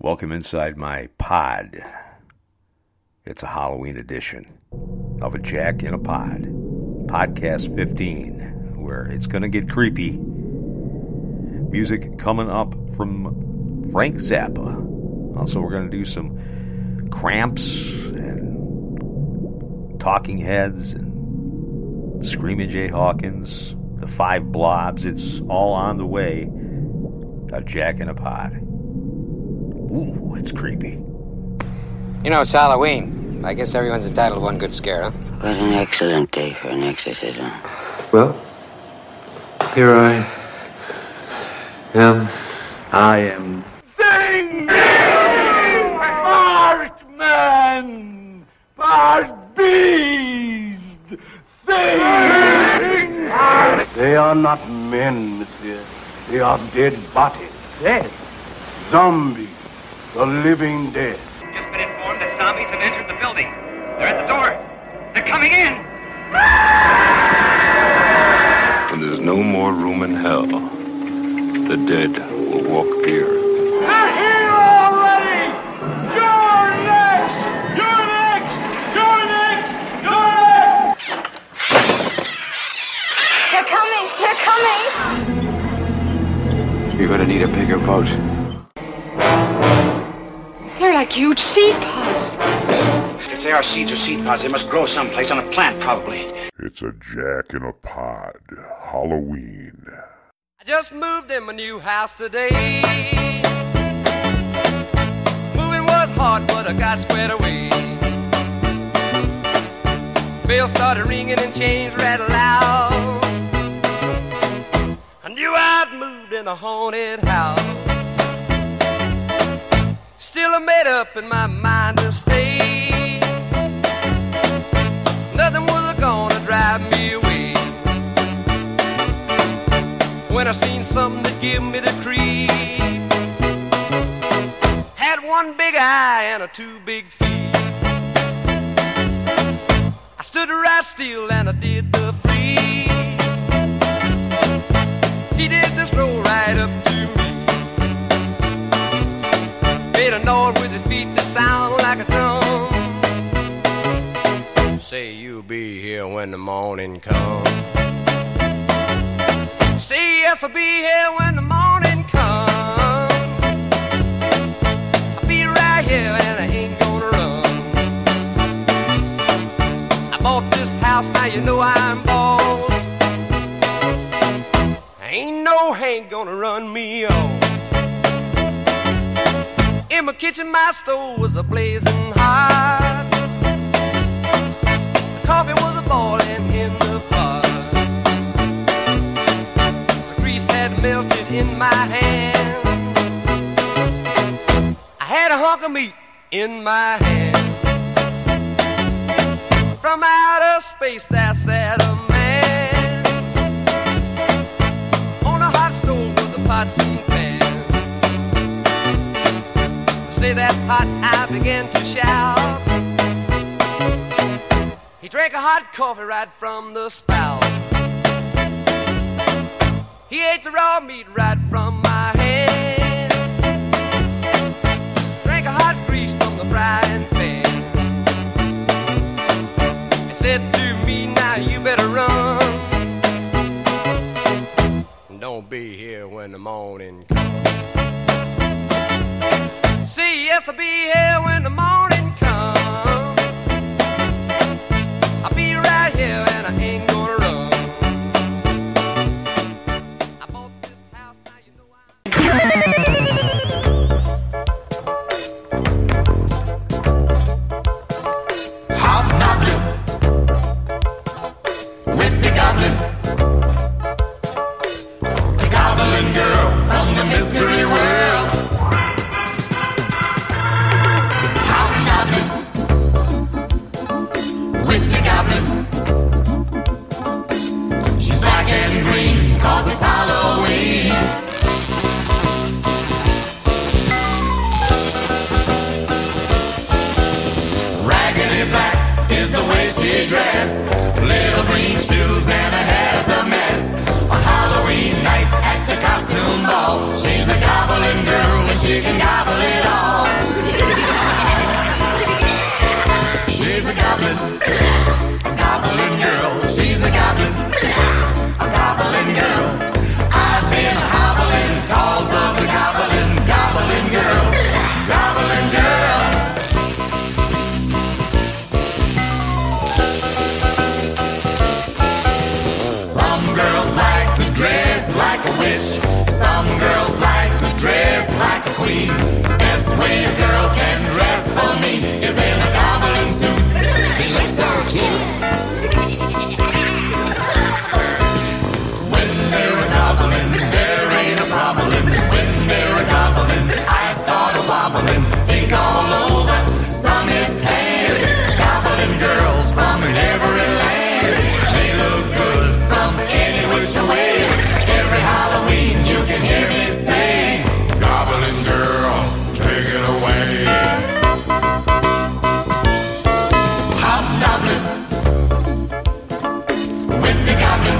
Welcome inside my pod. It's a Halloween edition of A Jack in a Pod. Podcast 15, where it's going to get creepy. Music coming up from Frank Zappa. Also, we're going to do some Cramps and Talking Heads and Screaming Jay Hawkins, the Five Blobs. It's all on the way. A Jack in a Pod. Ooh, it's creepy. You know, it's Halloween. I guess everyone's entitled to one good scare, huh? What an excellent day for an exorcism. Well, here I am. I am. Sing! Part man! Part beast! Sing! They are not men, monsieur. They are dead bodies. Dead? Zombies. The living dead. Just been informed that zombies have entered the building. They're at the door. They're coming in. When there's no more room in hell, the dead will walk the earth. They're here already! You're next! You're next! You're next! You're next! They're coming! They're coming! You're gonna need a bigger boat. They're like huge seed pods. If they are seeds or seed pods, they must grow someplace on a plant, probably. It's a Jack in a Pod. Halloween. I just moved in my new house today. Moving was hard, but I got squared away. Bells started ringing and chains rattled loud. I knew I'd moved in a haunted house. Still I made up in my mind to stay. Nothing was gonna drive me away. When I seen something that give me the creep. Had one big eye and a two big feet. I stood right still and I did the free. He did the stroll right up to me. Made a noise with his feet that sound like a drum. Say you'll be here when the morning comes. Say yes, I'll be here when the morning comes. I'll be right here and I ain't gonna run. I bought this house, now you know I'm boss. Ain't no Hank gonna run me off. In my kitchen, my stove was a-blazing hot. The coffee was a-boiling in the pot. The grease had melted in my hand. I had a hunk of meat in my hand. From outer space there sat a man on a hot stove with the pots and pans. Say that's hot, I began to shout. He drank a hot coffee right from the spout. He ate the raw meat right from my hand. Drank a hot grease from the frying pan. He said to me, now you better run. Don't be here when the morning comes. See, yes, I'll be here when the morning comes. I'll be right here and I ain't gonna run. I bought this house, now you know Hobnobbling with the goblin. The goblin girl from the mystery world. With the goblin. She's black and green, 'cause it's Halloween. Raggedy black is the way she dressed. Little green shoes and her hair's a mess. On Halloween night at the costume ball, she's a goblin girl and she can gobble it all. queen. Best way a girl can dress for me is in a goblin suit. It looks so cute. When they're a goblin, there ain't a problem. When they're a goblin, I start a wobbling. Think all over, some is tan. Goblin girls from every land. They look good from any which way. Every Halloween you can hear me sing, Goblin girl, take it away. Hobnobbling with the goblin.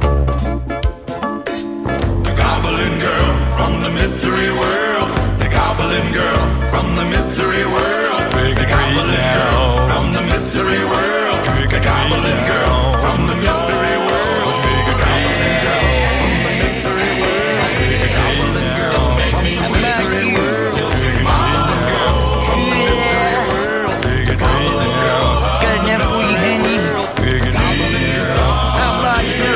The goblin girl from the mystery world. The goblin girl from the mystery world. The goblin girl from the mystery world. The goblin girl from the mystery world. The goblin girl from the mystery world. The goblin girl make me mystery world till tomorrow. From the mystery world. The goblin girl. Got enough for you, honey? How about you?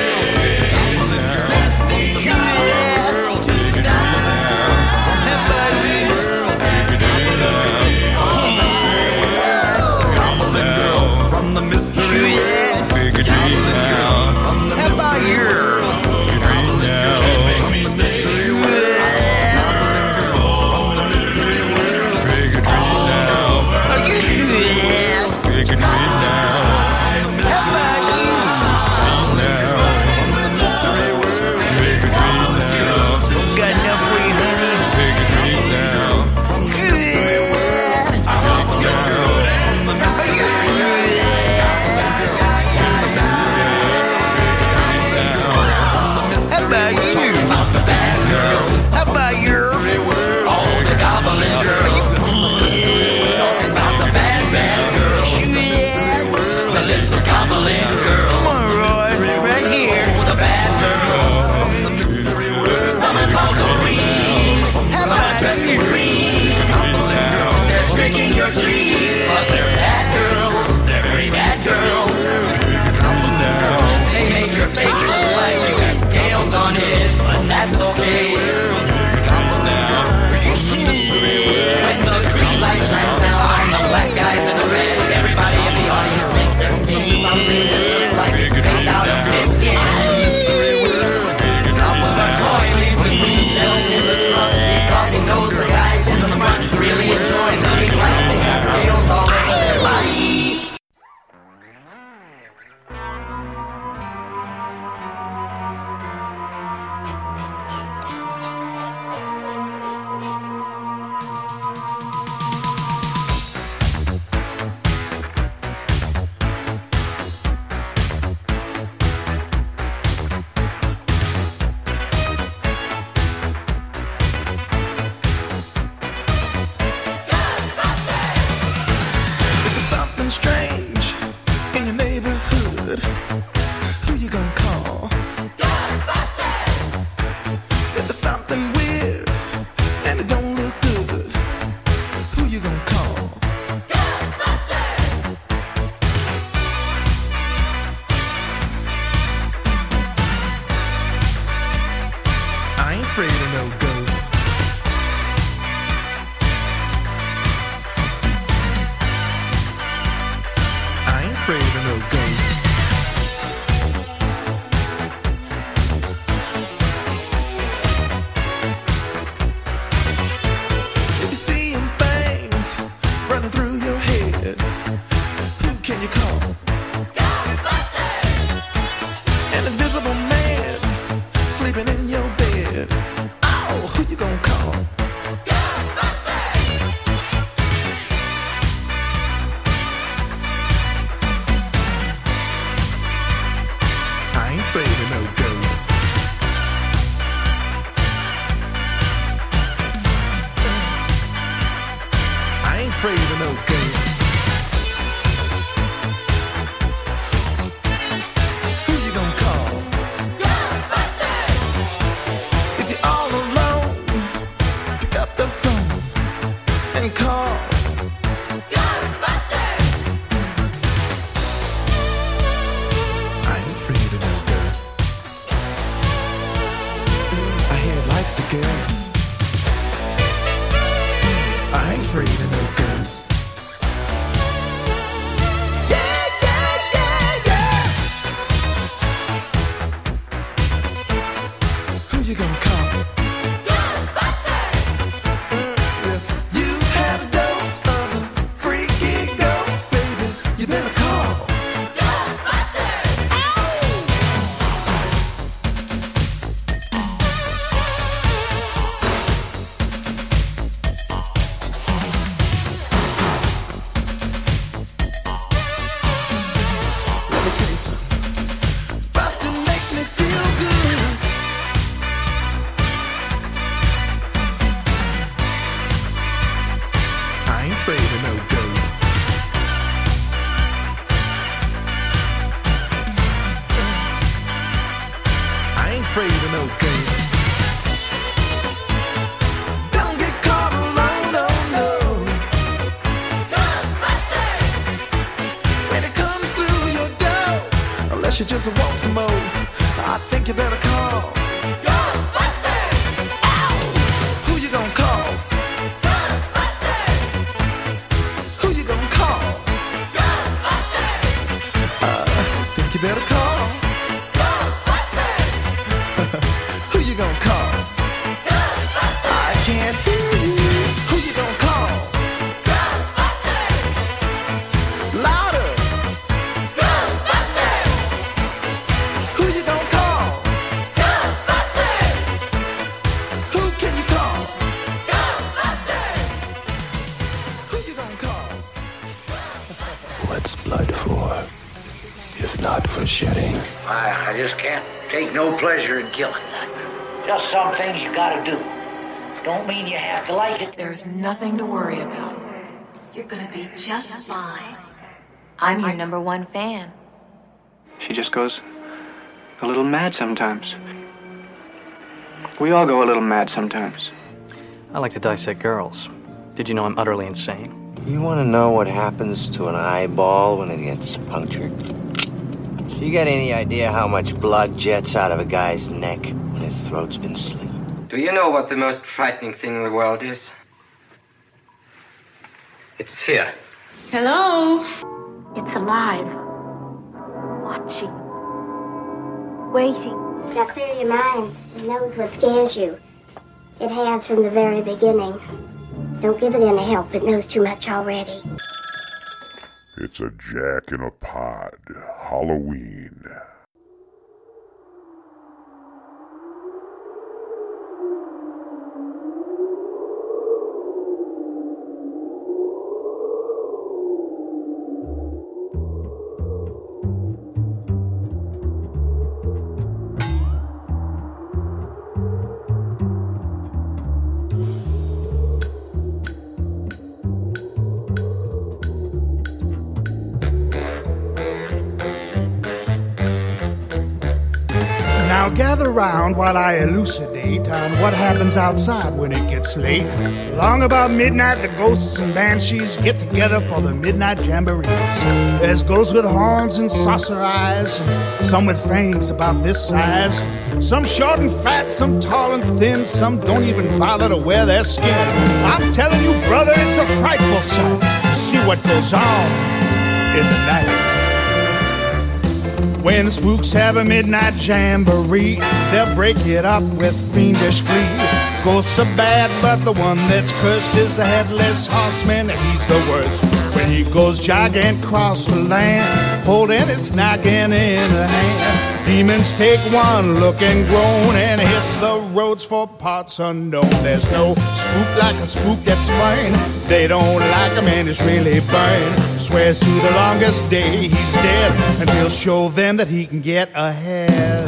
That's okay. When the green light shines down on the black guys in the red, everybody in the audience thinks they're seeing something that looks like it's made out of fish. The coin leaves the green cells in the trust because he knows the guys in the front really enjoy looking like they have scales all over their body. likes the girls. afraid of no ghosts. I ain't afraid of no ghosts. Don't get caught alone, no, no. Ghostbusters! When it comes through your door, unless you just want some more, I think you better call Ghostbusters! Ow! Who you gonna call? Ghostbusters! Who you gonna call? Ghostbusters! Think you better call Ghostbusters! Who you gonna call? Ghostbusters! I can't hear you. Who you gonna call? Ghostbusters! Louder! Ghostbusters! Who you gonna call? Ghostbusters! Who can you call? Ghostbusters! Who you gonna call? What's blood for, if not for shedding? I just can't take no pleasure in killing. Just some things you gotta do. Don't mean you have to like it. There's nothing to worry about. You're gonna be just fine. I'm your #1 fan. She just goes a little mad sometimes. We all go a little mad sometimes. I like to dissect girls. Did you know I'm utterly insane? You want to know what happens to an eyeball when it gets punctured? So you got any idea how much blood jets out of a guy's neck when his throat's been slit? Do you know what the most frightening thing in the world is? It's fear. Hello? It's alive. Watching. Waiting. Now clear your minds. It knows what scares you. It has from the very beginning. Don't give it any help. It knows too much already. It's a Jack in a Pod Halloween. Now gather round while I elucidate on what happens outside when it gets late. Long about midnight, the ghosts and banshees get together for the midnight jamborees. There's ghosts with horns and saucer eyes, some with fangs about this size. Some short and fat, some tall and thin, some don't even bother to wear their skin. I'm telling you, brother, it's a frightful sight to see what goes on in the night. When the spooks have a midnight jamboree, they'll break it up with fiendish glee. Ghosts are bad, but the one that's cursed is the headless horseman, and he's the worst. When he goes jogging across the land, holding his noggin in a hand, demons take one look and groan and hit the roads for parts unknown. There's no spook like a spook that's mine. They don't like a man who's really burned. Swears to the longest day he's dead, and he'll show them that he can get ahead.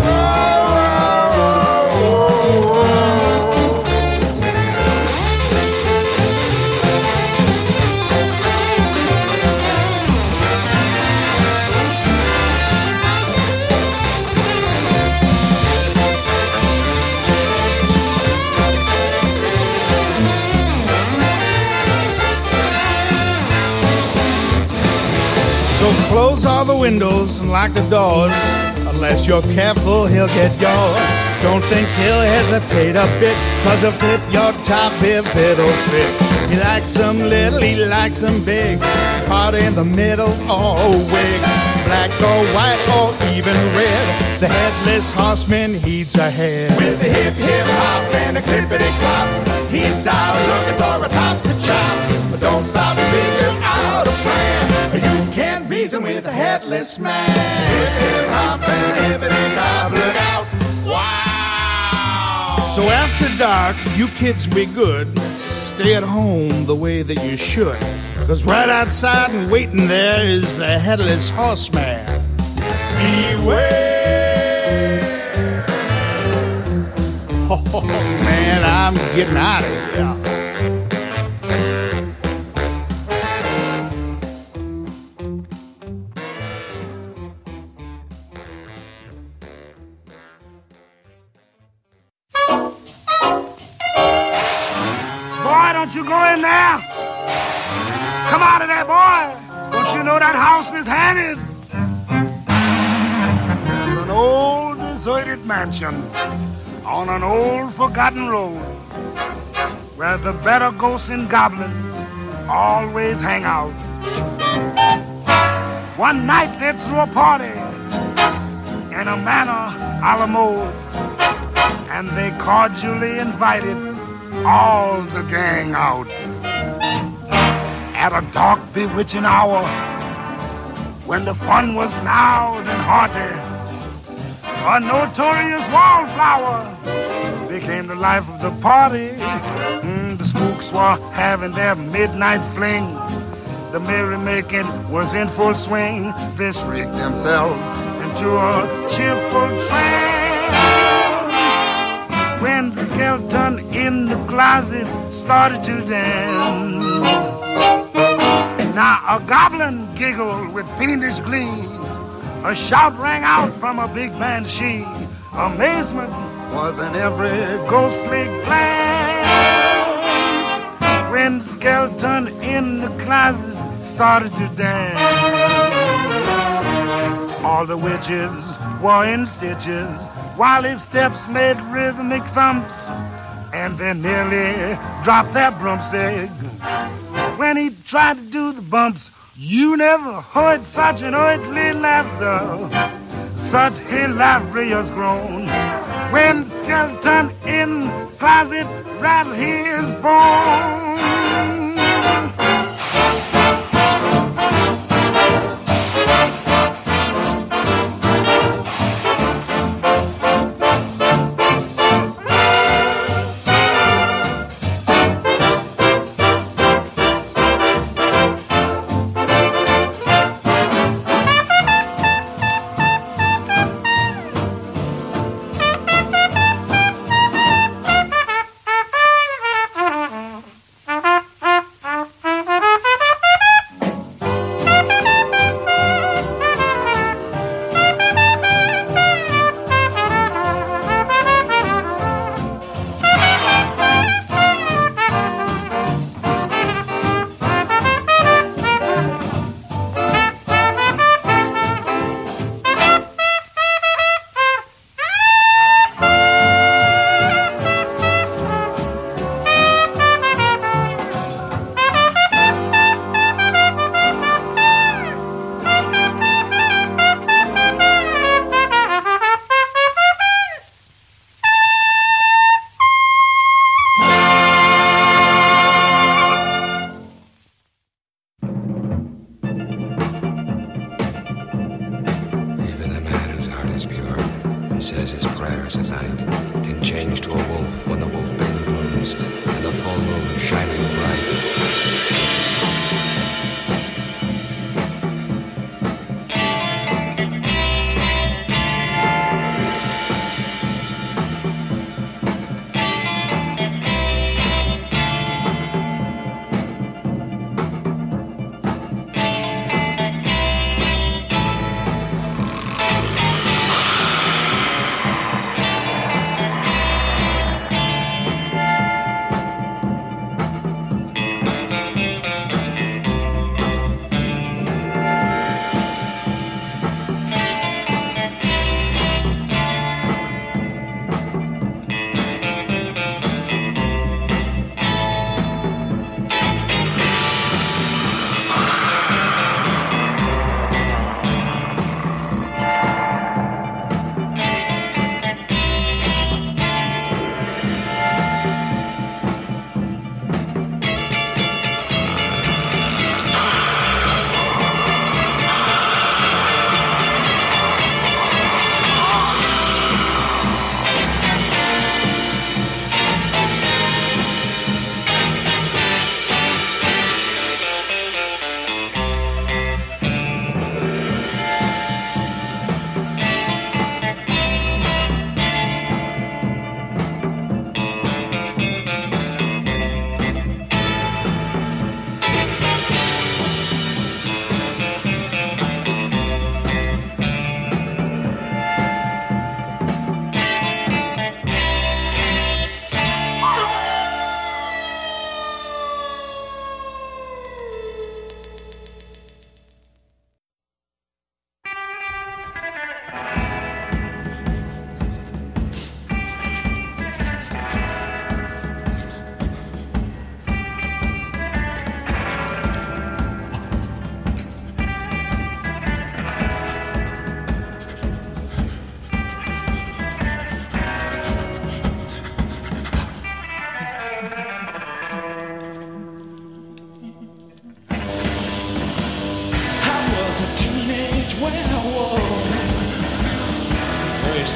So close all the windows and lock the doors. Unless you're careful, he'll get yours. Don't think he'll hesitate a bit, 'cause he'll clip your top if it'll fit. He likes them little, he likes them big, part in the middle or a wig, black or white or even red. The headless horseman heeds ahead. With the hip hip hop and the clippity clop, he's out looking for a top to chop. But don't stop to figure out a plan. You can't reason with a headless man. Hip hip hop and hippity hop, look out! Wow! So after dark, you kids be good. Stay at home the way that you should. 'Cause right outside and waiting there is the headless horseman. Beware! Oh man, I'm getting out of here. boy, don't you go in there. Come out of there, boy. Don't you know that house is haunted? It's an old deserted mansion on an old forgotten road where the better ghosts and goblins always hang out. One night they threw a party in a manor a la mode, and they cordially invited all the gang out. At a dark, bewitching hour, when the fun was loud and hearty, a notorious wallflower became the life of the party. The spooks were having their midnight fling. The merrymaking was in full swing. They shrieked themselves into a cheerful trance when the skeleton in the closet started to dance. Now a goblin giggled with fiendish glee. A shout rang out from a big banshee. Amazement was in every ghostly glance when the skeleton in the closet started to dance. All the witches were in stitches while his steps made rhythmic thumps, and they nearly dropped their broomstick when he tried to do the bumps. You never heard such an earthly laughter, such hilarious groan, when the skeleton in the closet rattled his bones.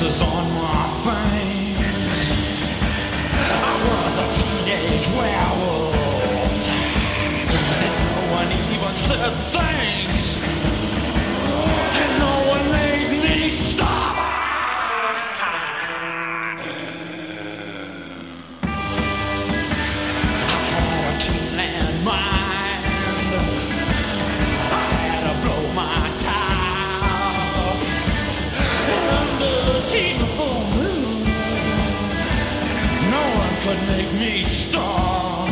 creases on my face. I was a teenage werewolf, and no one even said thanks, and no one made me stop. I had a teen-land mind. I had to blow my top, and under the teen full moon, no one could make me stop.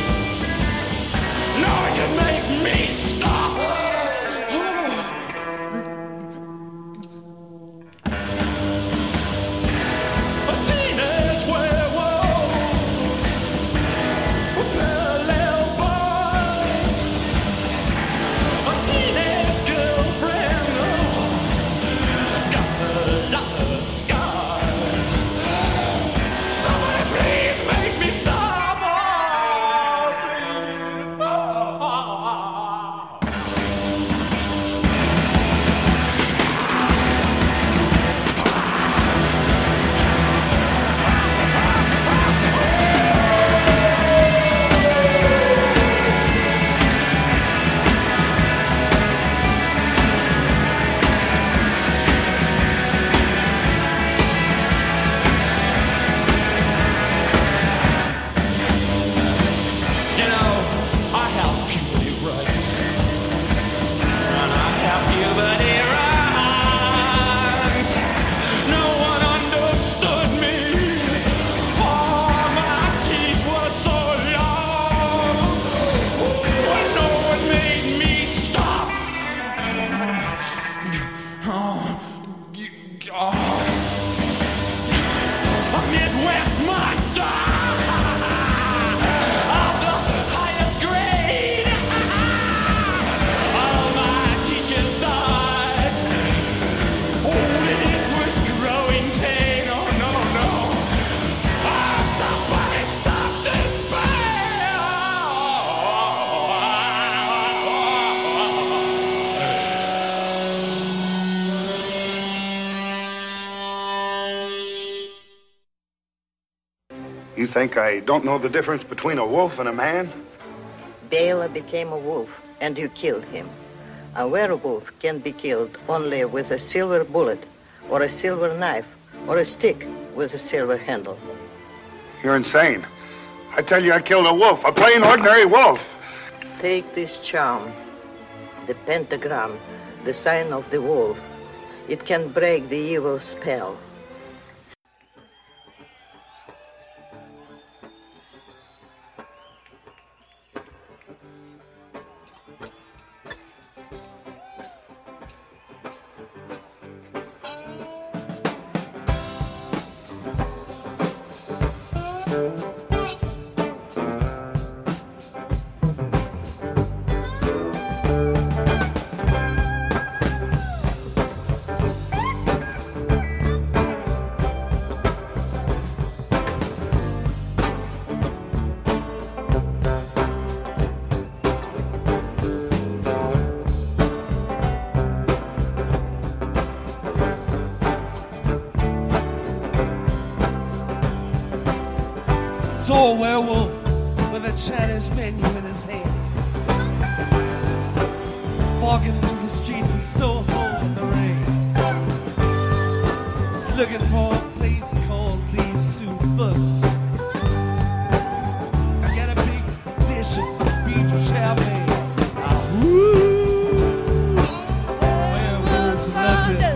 No one could make me stop. A teenage werewolf, a parallel boys, a teenage girlfriend, got a lot of scars. Somebody please make me stop, oh, please, oh. You know, I have puberty rights, and I have puberty rights. No one understood me. Oh, my teeth were so long. Oh, and no one made me stop. A Midwest monster of the highest grade. All my teachers thought, oh, that it was growing pain. Oh, no, no. Oh, somebody stop this You think I don't know the difference between a wolf and a man? Bela became a wolf, and you killed him. A werewolf can be killed only with a silver bullet, or a silver knife, or a stick with a silver handle. You're insane. I tell you, I killed a wolf, a plain, ordinary wolf. Take this charm, the pentagram, the sign of the wolf. It can break the evil spell. Saw a werewolf with a Chinese menu in his hand, walking through the streets of Soho in the rain. He's looking for a place called Lee Sue Foots. I got a big dish of beef champagne. Werewolves of London.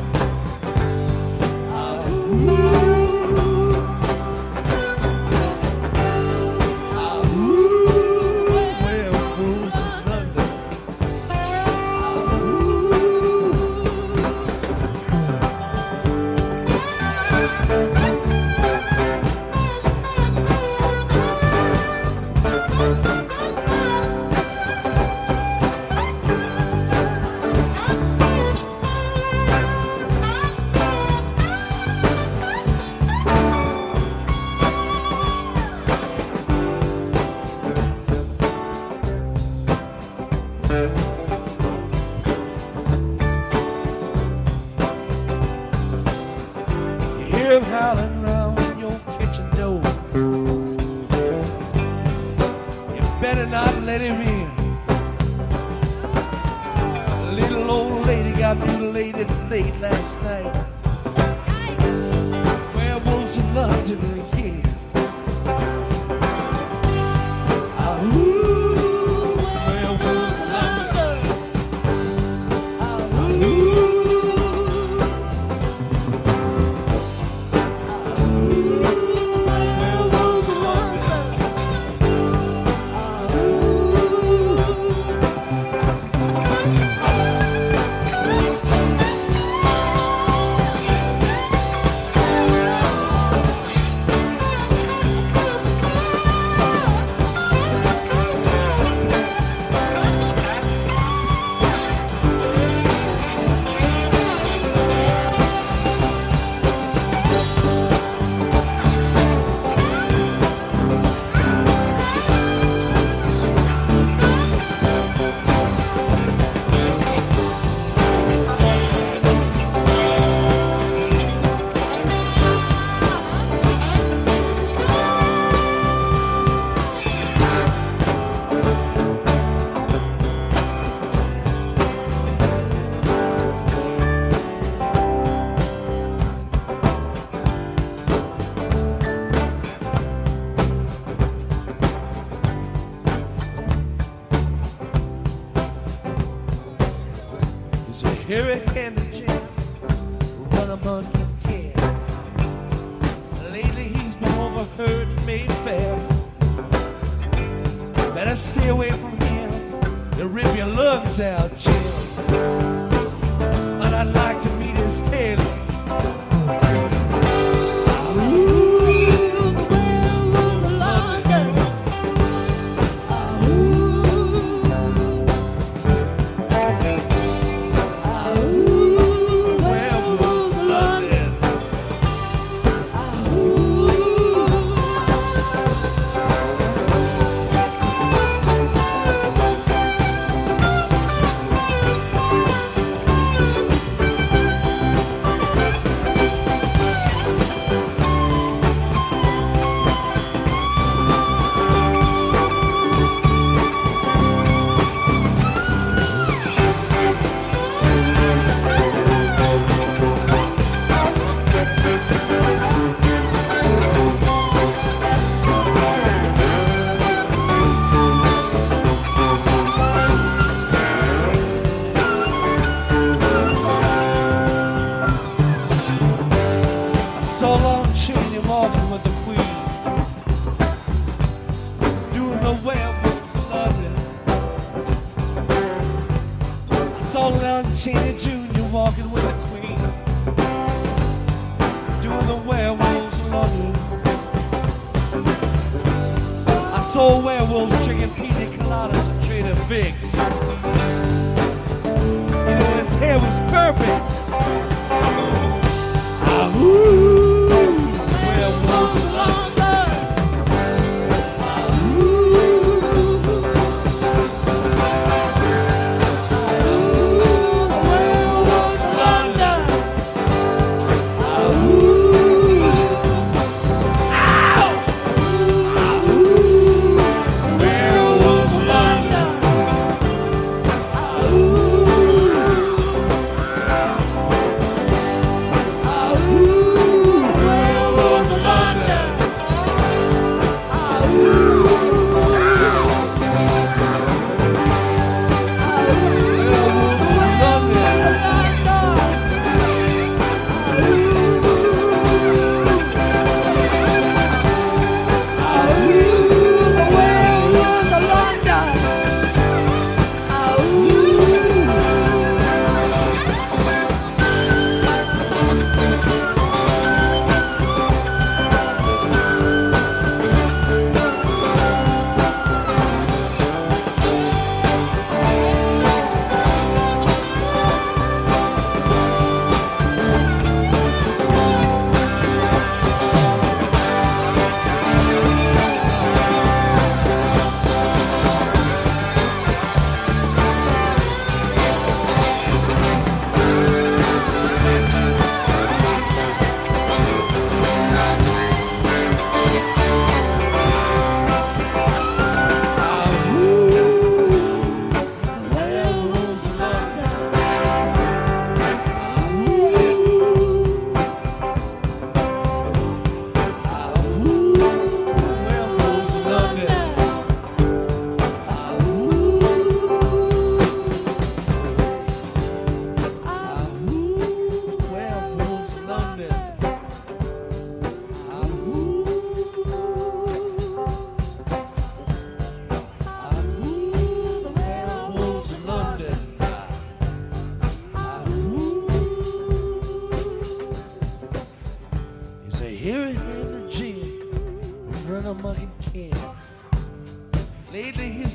better not let him in. Little old lady got mutilated late last night. Werewolves in London again. Werewolves in London. Werewolves in London. Hurricane Jim, run a monkey can. Lately he's been overheard in Mayfair. Better stay away from him. He'll rip your lungs out, Jim. And I'd like to meet his tailor. So long, Cheney walking with the Queen, doing the werewolves in London. I saw Lon Chaney Jr. walking with the Queen, doing the werewolves in London. I saw werewolves drinking pina coladas and Trader Vic's. You know, his hair was perfect. Werewolves in London. Werewolves in London. Werewolves in London.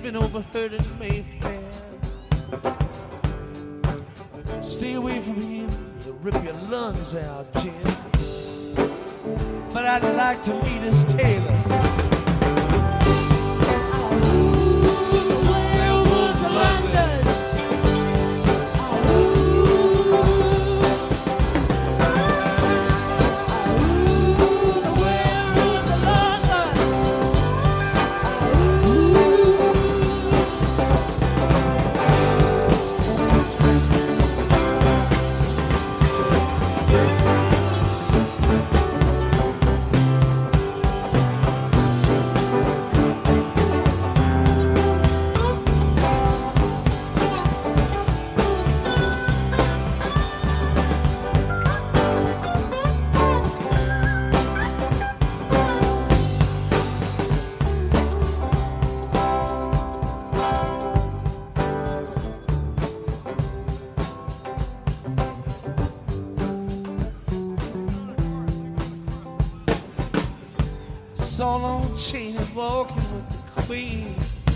been overheard in Mayfair. Stay away from him, he'll rip your lungs out, Jim. But I'd like to meet his tailor. Werewolves of London. Saw Lon Chaney walking with the Queen,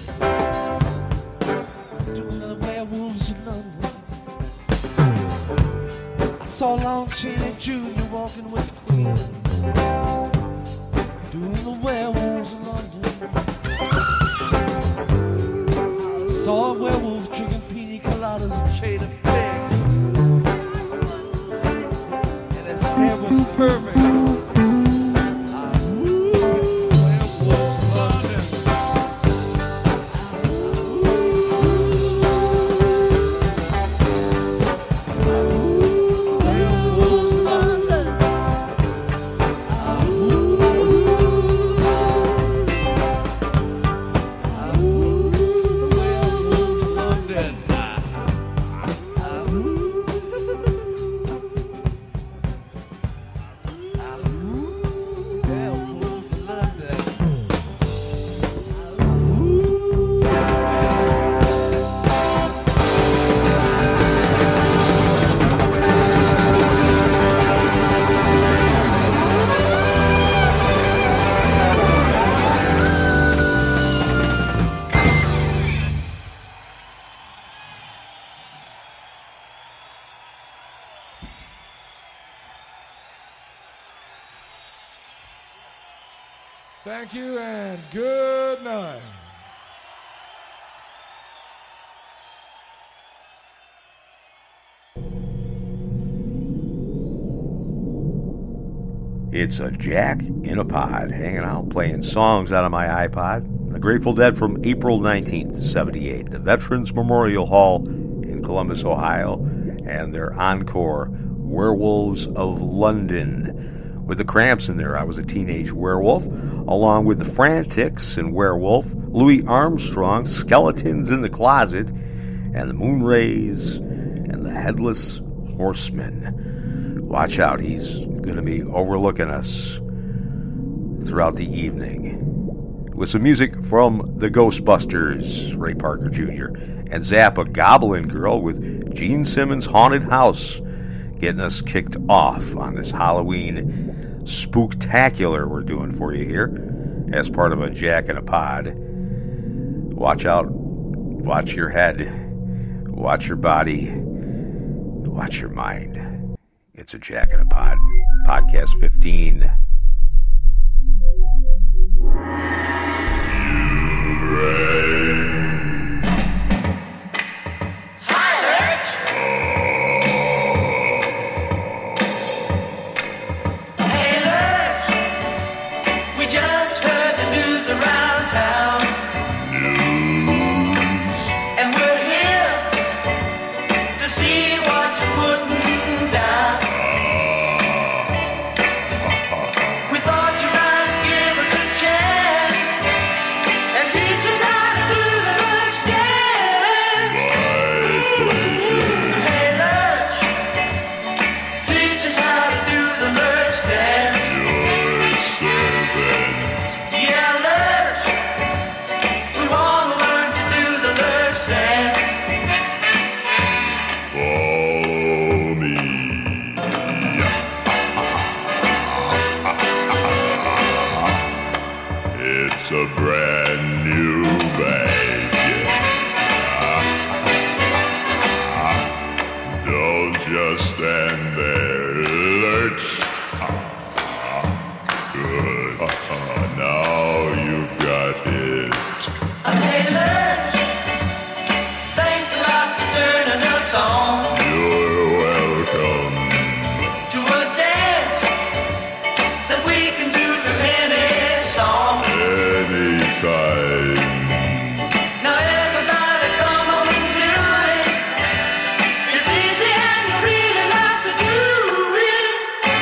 doing the werewolves of London. I saw Lon Chaney Jr. walking with the Queen, doing the werewolves of London. I saw a werewolf drinking pina coladas and Trader Vicks, and his hair was perfect. Thank you and good night. It's a Jack in a Pod, hanging out, playing songs out of my iPod. The Grateful Dead from April 19th, 78. The Veterans Memorial Hall in Columbus, Ohio, and their encore, Werewolves of London. With the Cramps in there, I Was a Teenage Werewolf, along with the Frantics and Werewolf, Louis Armstrong, Skeletons in the Closet, and the Moonrays, and the Headless Horseman. Watch out, he's going to be overlooking us throughout the evening. With some music from the Ghostbusters, Ray Parker Jr., and Zappa, Goblin Girl, with Gene Simmons' Haunted House, getting us kicked off on this Halloween spooktacular we're doing for you here as part of a Jack in a Pod. Watch out, watch your head, watch your body, watch your mind. It's a Jack in a Pod, podcast 15. and they lurch. Good. Now you've got it. Hey, Lurch, thanks a lot for turning us on. You're welcome. To a dance that we can do to any song. Anytime. Now everybody come on and do it. It's easy and you really like to do it.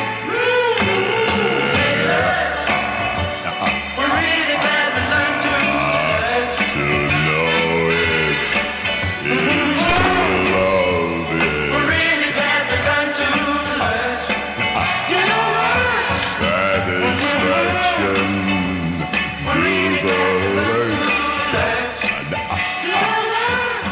Hey, Lurch, we're really glad we learned to lurch. To know it is to love it. We're really glad we learned to lurch. You know, lurch. Satisfaction We're really to the glad we learned lurch. to lurch. You know, lurch.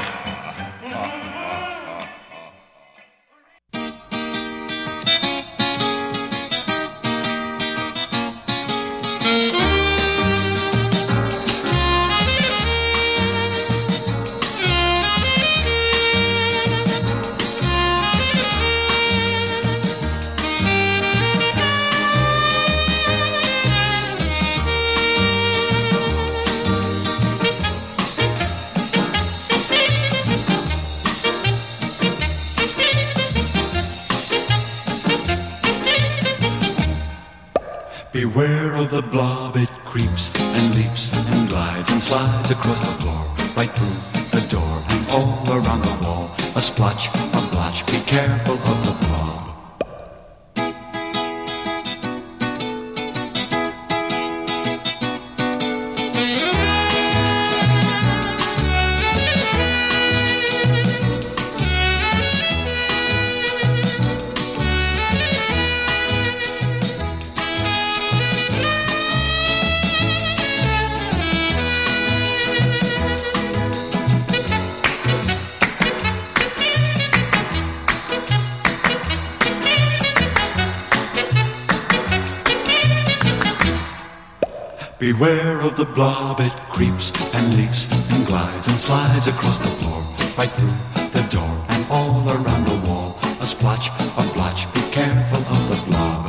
Beware of the blob, it creeps and leaps and glides and slides across the floor, right through the door and all around the wall. A splotch, a blotch, be careful of the blob. Beware of the blob, it creeps and leaps and glides and slides across the floor, right through the door and all around the wall. A splotch, a blotch, be careful of the blob.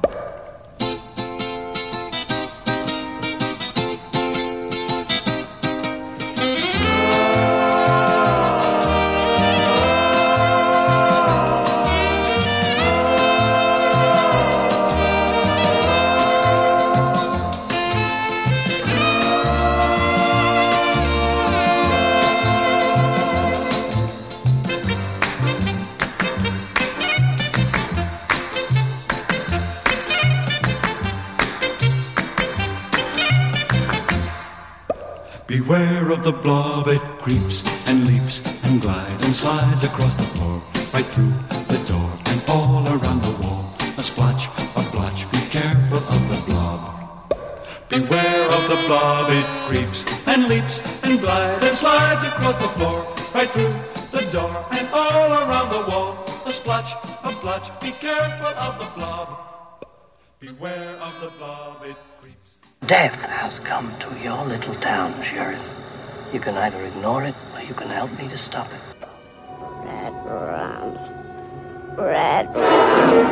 Beware of the blob, it creeps and leaps and glides and slides across the floor, right through the door and all around the wall. A splotch, a blotch, be careful of the blob. Beware of the blob, it creeps and leaps and glides and slides across the floor, right through the door and all around the wall. A splotch, a blotch, be careful of the blob. Beware of the blob, it creeps. Death has come to your little town, Sheriff. You can either ignore it or you can help me to stop it. Red rum. Red rum.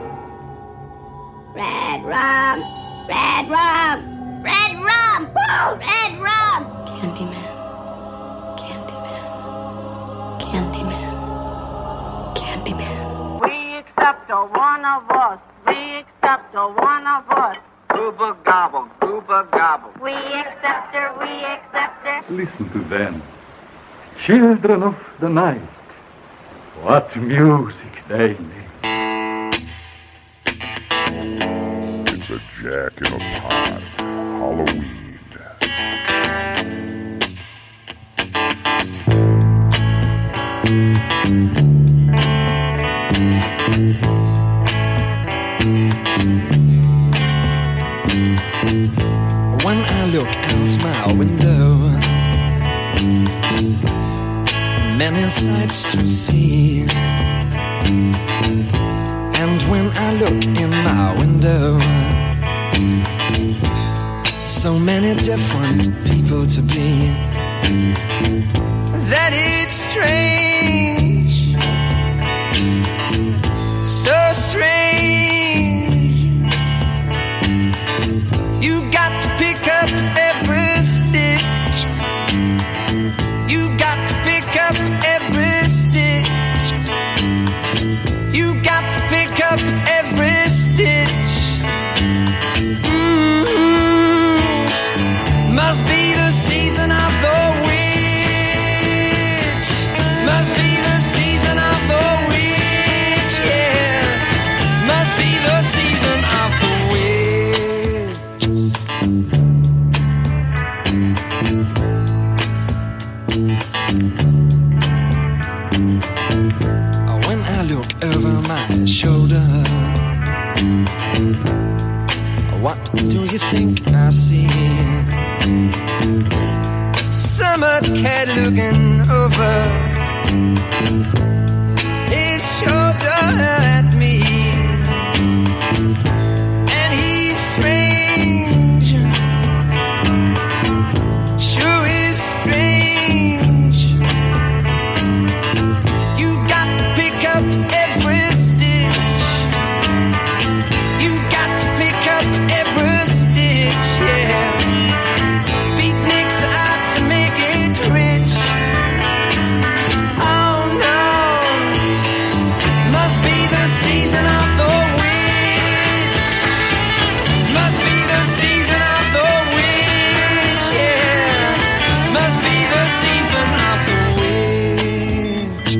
Red rum. Red rum. Red rum. Red rum. Candyman. Candyman. Candyman. Candyman. We accept a one of us. We accept a one of us. Gooba gobble, gooba gobble. We accept her, we accept her. Listen to them. Children of the night. What music they make. It's a Jack in a Pod Halloween. When I look out my window, many sights to see. And when I look in my window, so many different people to be, that it's strange When I look over my shoulder, what do you think I see? Summer cat looking over his shoulder at me, and he's strange, sure is strange. You got to pick up every stitch, you got to pick up every stitch, yeah. Beatniks out to make it rich. Oh no, must be the season of the witch. Must be the season of the witch, yeah. Must be the season of the witch.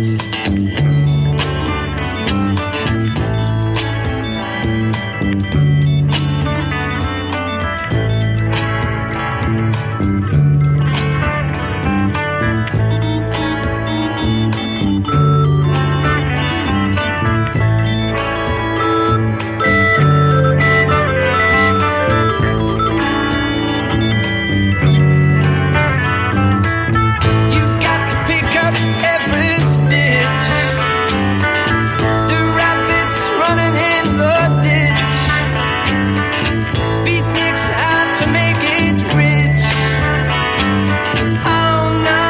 You got to pick up every stitch. The rabbits running in the ditch. Beatniks out to make it rich. Oh no,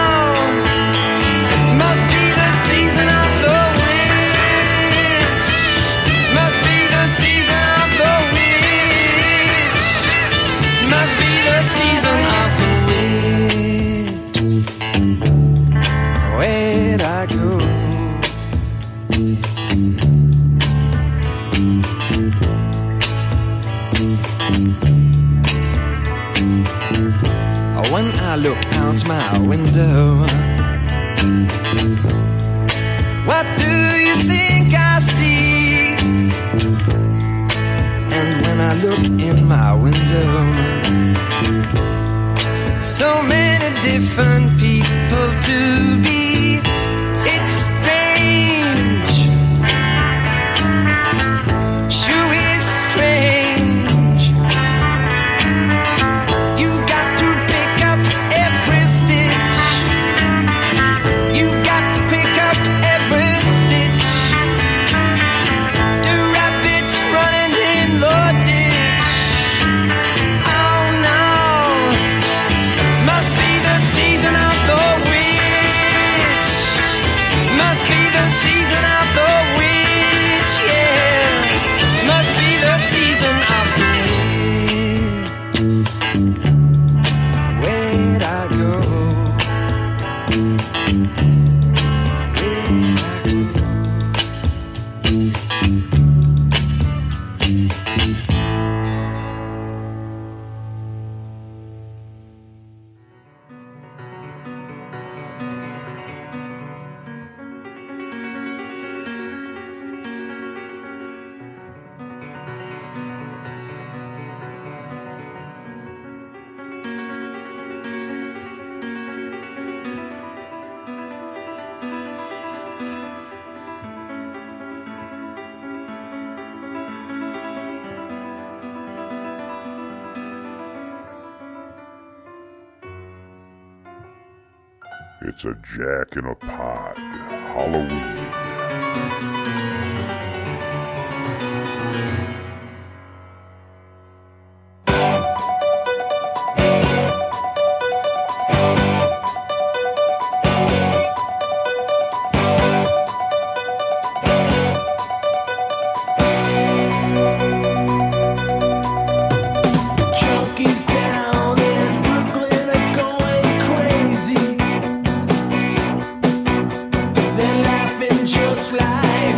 must be the season of the witch. Must be the season of the witch. Must be the season of the witch. Where'd I go? When I look out my window, what do you think I see? And when I look in my window, so many different people to be. It's strange, sure is strange. You got to pick up every stitch. You got to pick up every stitch. The rabbits running in the ditch. Oh no, must be the season of the witch. Must be the season of the witch, yeah. Must be the season of the witch. Where'd I go? Where'd I go? It's a Jack in a Pod Halloween. Junkies down in Brooklyn are going crazy. They're laughing just like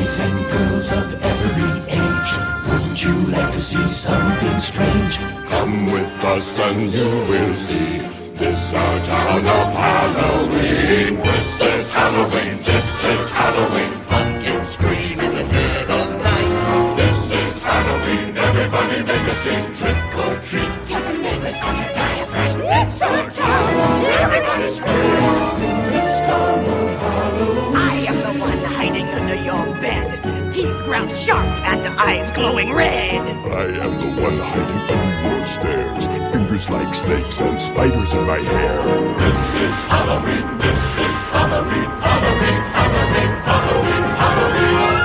boys and girls of every age, wouldn't you like to see something strange? Come with us and you will see. This our town of Halloween. This is Halloween. This is Halloween. Pumpkins scream in the dead of night. This is Halloween. Everybody make a scene. Trick or treat. Tell the neighbors on your diaphragm. It's our town. Everybody scream. This town of Halloween. I am the one hiding under your bed. Teeth ground sharp and eyes glowing red. I am the one hiding under your stairs. Fingers like snakes and spiders in my hair. This is Halloween. This is Halloween. Halloween. Halloween. Halloween. Halloween.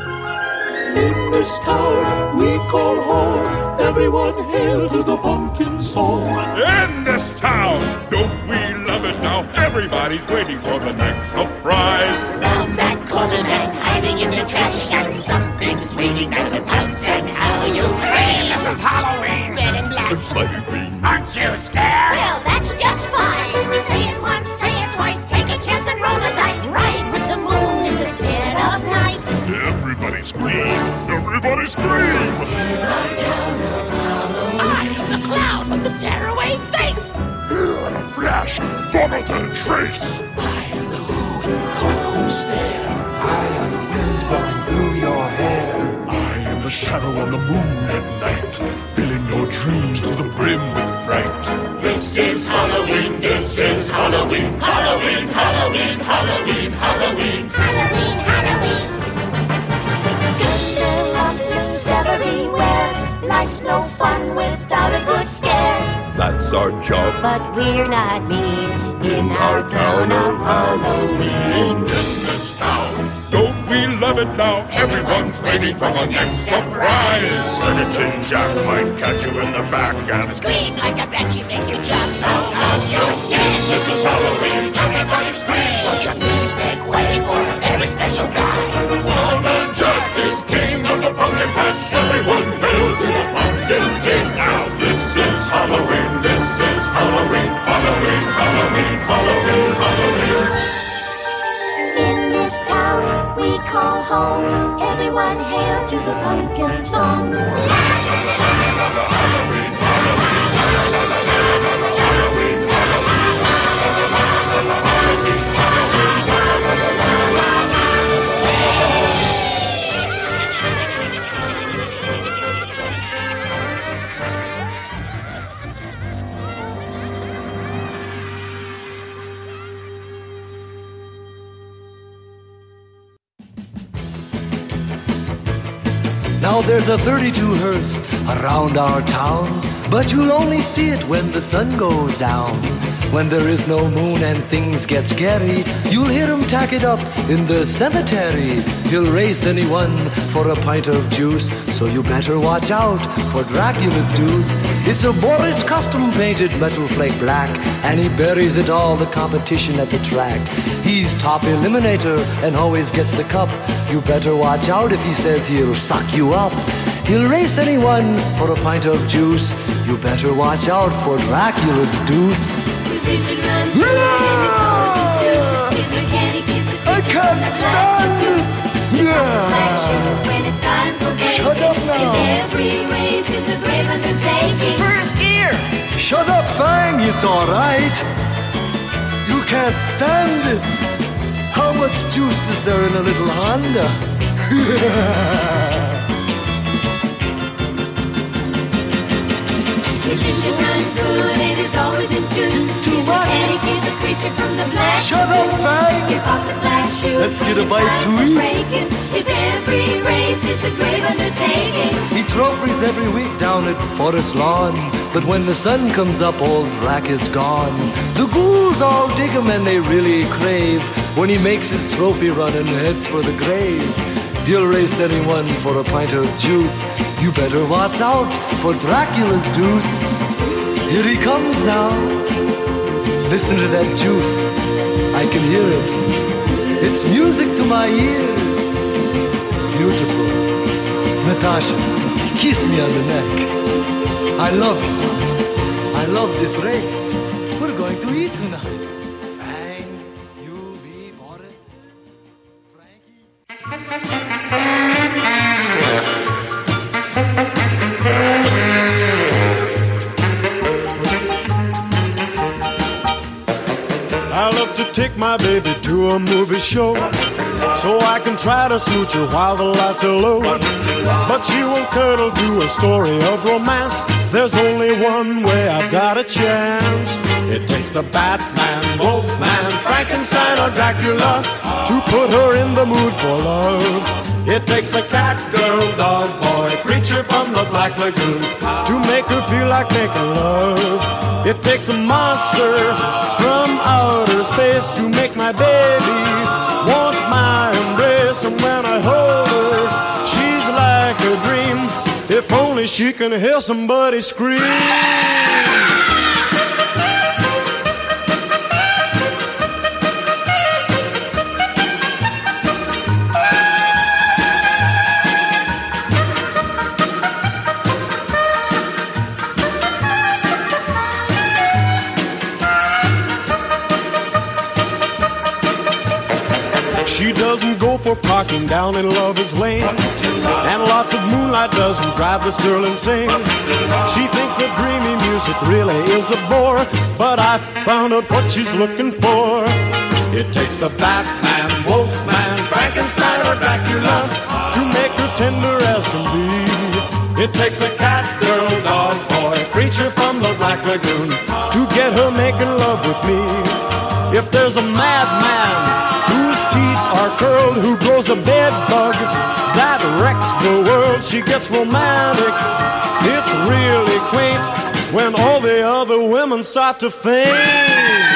In this town we call home. Everyone hail to the pumpkin song. In this town, don't we love it now? Everybody's waiting for the next surprise. Round that corner and hiding in the trash can, something's waiting there to pounce, and how you'll scream. This is Halloween. Red and black. And slimy green. Aren't you scared? Well, that's just fine. Say it once, say it twice. Take a chance and roll the dice. Ride with the moon in the dead of night. Everybody scream. Everybody scream. In our town of Halloween. I am the clown with the tearaway face. Here in a flash, Jonathan Trace. I am the who and you call who's there. I am the wind blowing through your hair. I am the shadow on the moon at night, filling your dreams to the brim with fright. This is Halloween. This is Halloween. Halloween. Halloween. Halloween. Halloween. Halloween, Halloween. Tender rumblings everywhere. Life's no fun without a good scare. That's our job. But we're not mean in our town of Halloween. In this town, Don't we love it now? Everyone's waiting for the next surprise. Skeleton Jack might catch you in the back and Scream like a banshee, make you jump out of your skin. this is Halloween. Everybody scream. Won't you please make way for a very special guy? Wild Man Jack is king of the pumpkin patch. Everyone hail to the pumpkin king. Now this is Halloween. This is Halloween. Halloween. Halloween. Halloween. Halloween. In this town we call home. Everyone hail to the pumpkin song. Now there's a 32 hearse around our town, but you'll only see it when the sun goes down. When there is no moon and things get scary, you'll hear him tack it up in the cemetery. He'll race anyone for a pint of juice, so you better watch out for Dracula's deuce. It's a Boris custom-painted metal flake black, and he buries it all the competition at the track. He's top eliminator and always gets the cup. You better watch out if he says he'll suck you up. He'll race anyone for a pint of juice. You better watch out for Dracula's deuce. I can't stand it! Yeah! Shut up now! First gear! Shut up, Fang, it's alright! You can't stand it! How much juice is there in a little Honda? His engine runs good and it's always in tune. Too much! He's a creature from the black. Shut up, Fang! He pops his black shoes. Let's get a bite to eat. His every race is a grave undertaking. He trophies every week down at Forest Lawn, but when the sun comes up, old Drac is gone. The ghouls all dig him and they really crave when he makes his trophy run and heads for the grave. He'll race anyone for a pint of juice. You better watch out for Dracula's deuce. Here he comes now. Listen to that juice. I can hear it. It's music to my ears. Beautiful. Natasha, kiss me on the neck. I love you. I love this race. We're going to eat tonight. Fang, you, me, Boris, Frankie. I love to take my baby to a movie show, so I can try to smooch her while the lights are low. But she won't curdle to a story of romance. There's only one way I've got a chance. It takes the Batman, Wolfman, Frankenstein or Dracula to put her in the mood for love. It takes the cat, girl, dog, boy, creature from the Black Lagoon to make her feel like making love. It takes a monster from outer space to make my baby want my embrace. And when I hold her, she's like a dream. If only she can hear somebody scream. She doesn't go for parking down in Lover's Lane, and lots of moonlight doesn't drive this girl insane. She thinks that dreamy music really is a bore, but I found out what she's looking for. It takes the Batman, Wolfman, Frankenstein or Dracula to make her tender as can be. It takes a cat, girl, dog, boy, creature from the Black Lagoon to get her making love with me. If there's a madman whose teeth are curled, who grows a bed bug that wrecks the world, she gets romantic. It's really quaint when all the other women start to faint.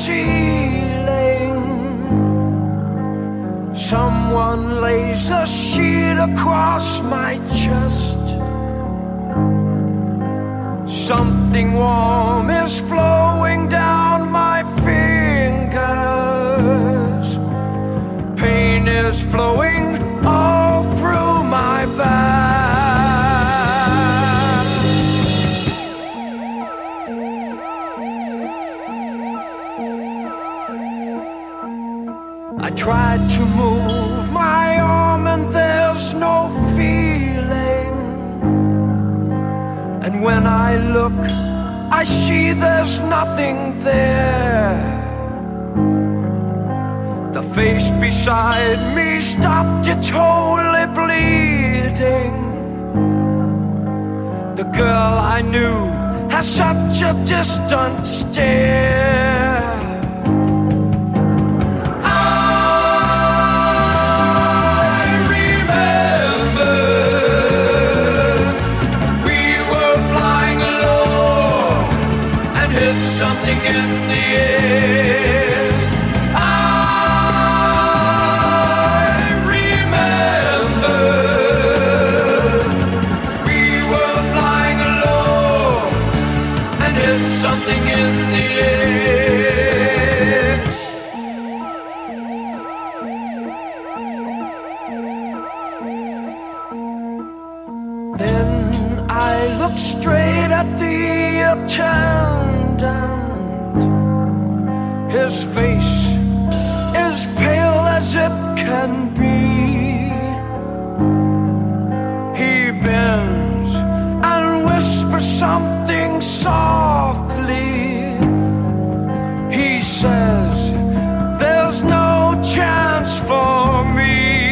ceiling. Someone lays a sheet across my chest. Something warm is flowing down my fingers. Pain is flowing all through my back. I tried to move my arm and there's no feeling. And when I look, I see there's nothing there. The face beside me stopped, it's wholly bleeding. The girl I knew has such a distant stare. Something in the air. I remember we were flying low and there's something in the air. Then I looked straight at the attendant. His face is pale as it can be. He bends and whispers something softly. He says, there's no chance for me.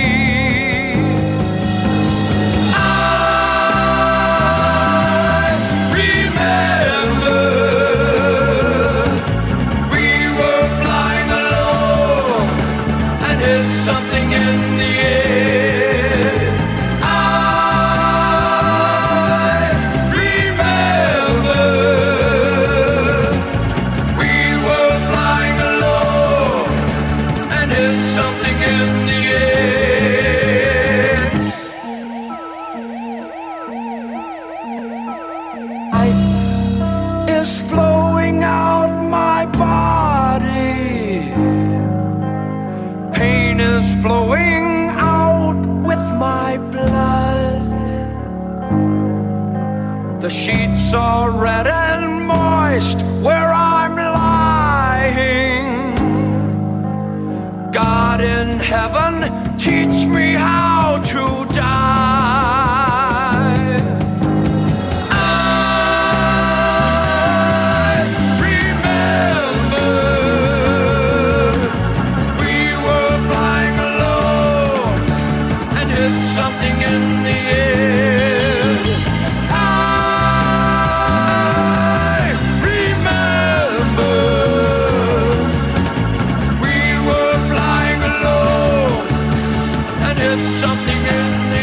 Something in the air. I remember we were flying low, and there's something in the air. Life is flowing out my body. Pain is flowing out with my blood. The sheets are red and moist where I'm lying. God in heaven, teach me how to die. I remember something in the air. I remember we were flying low, and it's something in the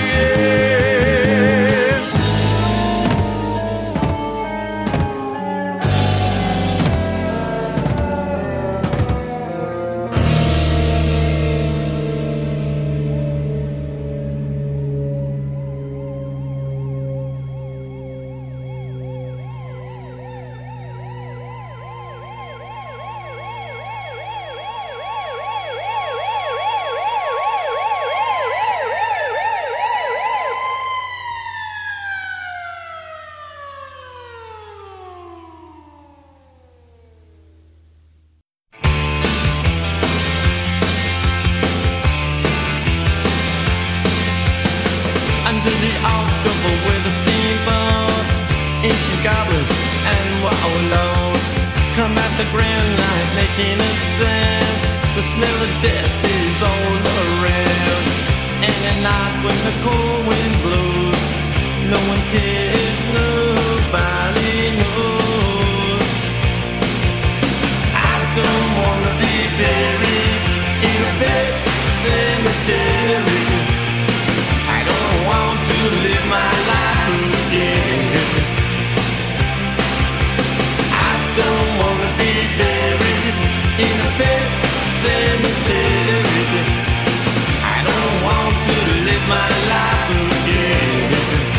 come at the grand light making a sound. The smell of death is all around. And at night when the cold wind blows, no one cares, nobody knows. I don't wanna be buried in a pet cemetery. I don't want to live my life again. I don't wanna be buried in cemetery. I don't want to live my life again.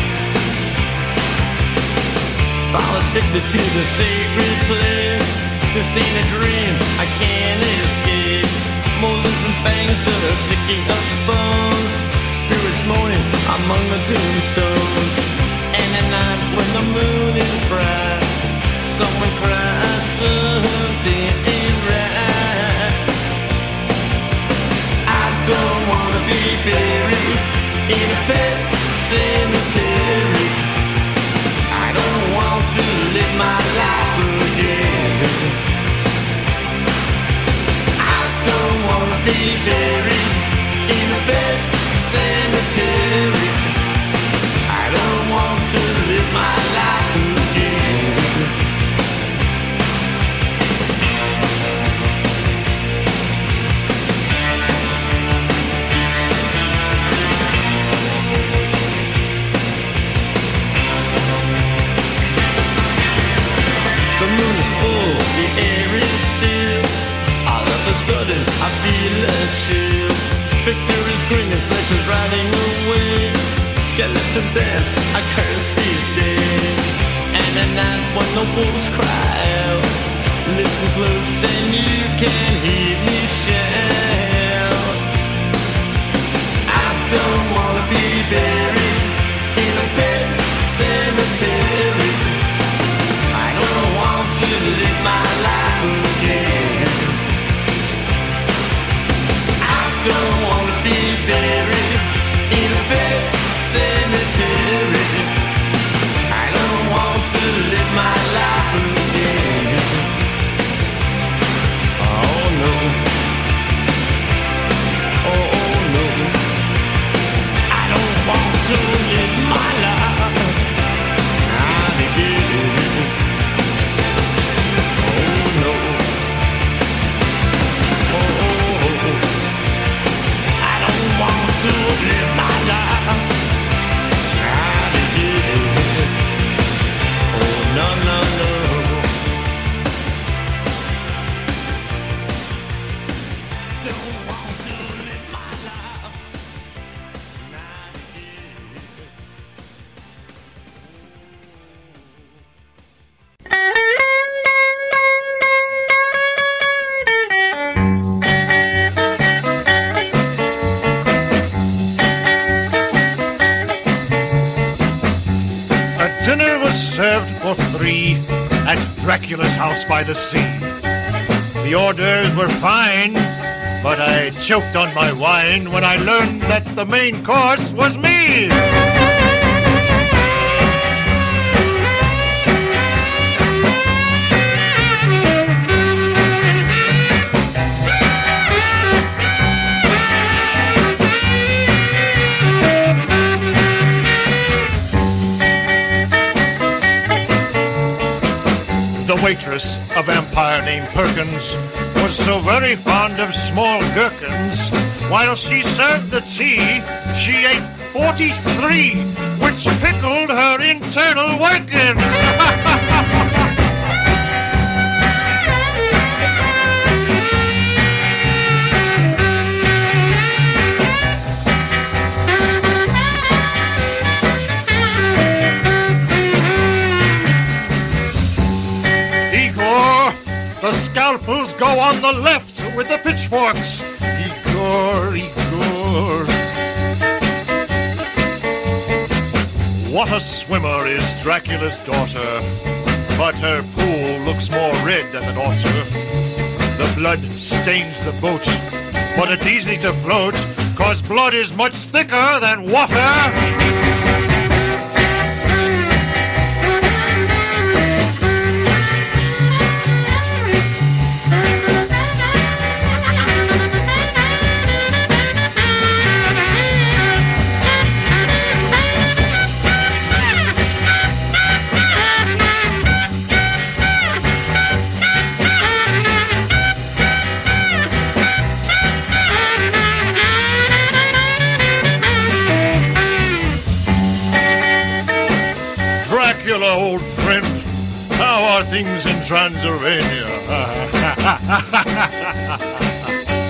Fall addicted to the sacred place. This ain't a dream, I can't escape. Molars and fangs that are picking up bones. Spirits moaning among the tombstones. And at night when the moon is bright, someone cries something ain't right. I don't wanna be buried in a pet cemetery. I don't want to live my life again. I don't wanna be buried in a pet cemetery. I don't want to live my life again. The moon is full, the air is still. All of a sudden I feel a chill. Victor is grinning, flesh is riding away. Skeleton dance, I curse these days. And at night when the wolves cry out, listen close and you can hear me shout. I don't wanna be buried in a pet cemetery. I don't want to live my life again. I don't wanna be buried in a pet cemetery. I don't want to live my life again. Oh no. Oh no. I don't want to live my life again. Oh no. Oh, I don't want to live my life again. Oh no, no, no. Don't want to live my life Dinner was served for three at Dracula's house by the sea. The hors d'oeuvres were fine, but I choked on my wine when I learned that the main course was me. The waitress, a vampire named Perkins, was so very fond of small gherkins. While she served the tea, she ate 43, which pickled her internal workings. The scalpels go on the left with the pitchforks. Igor, Igor. What a swimmer is Dracula's daughter, but her pool looks more red than an otter. The blood stains the boat, but it's easy to float, 'cause blood is much thicker than water. Old friend, how are things in Transylvania?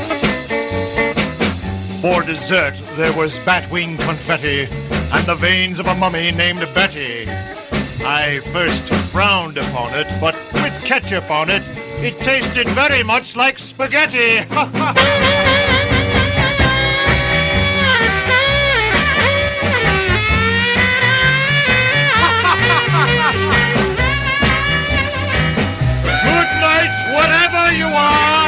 For dessert, there was batwing confetti and the veins of a mummy named Betty. I first frowned upon it, but with ketchup on it, it tasted very much like spaghetti. Good night, whatever you are.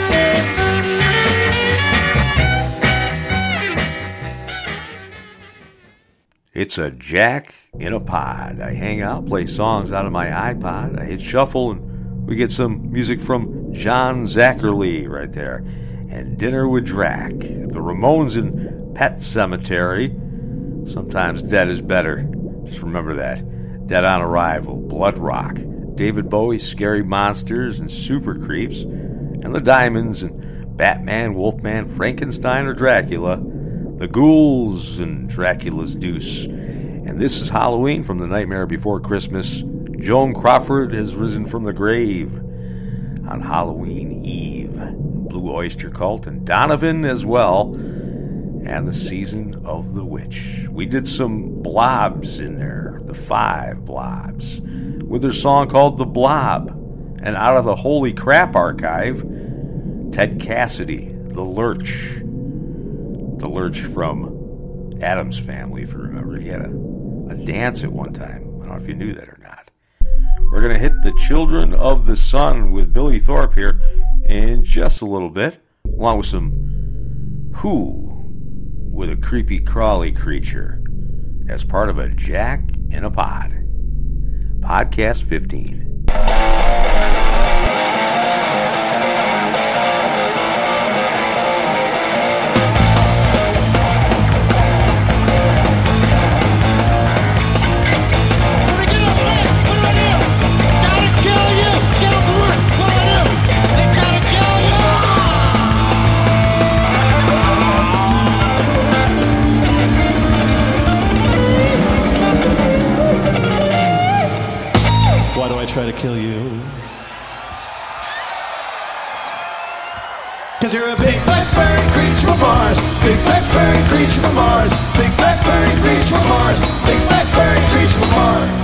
It's a Jack in a Pod. I hang out, play songs out of my iPod. I hit shuffle, and we get some music from John Zackerly right there. And Dinner with Drac. The Ramones in Pet Sematary. Sometimes dead is better. Just remember that. Dead on Arrival, Blood Rock, David Bowie, Scary Monsters, and Super Creeps. And the Diamonds, and Batman, Wolfman, Frankenstein, or Dracula. The Ghouls and Dracula's Deuce. And this is Halloween from The Nightmare Before Christmas. Joan Crawford has risen from the grave on Halloween Eve. Blue Oyster Cult and Donovan as well. And the Season of the Witch. We did some blobs in there. The 5 blobs. With their song called The Blob. And out of the Holy Crap archive, Ted Cassidy, The Lurch. The Lurch from Addams Family, if you remember. He had a dance at one time. I don't know if you knew that or not. We're going to hit the Children of the Sun with Billy Thorpe here in just a little bit, along with some Who with a creepy crawly creature as part of a Jack in a Pod. Podcast 15. Why do I try to kill you? Cause you're a big black furry creature from Mars. Big black furry creature from Mars. Big black furry creature from Mars. Big black furry creature from Mars.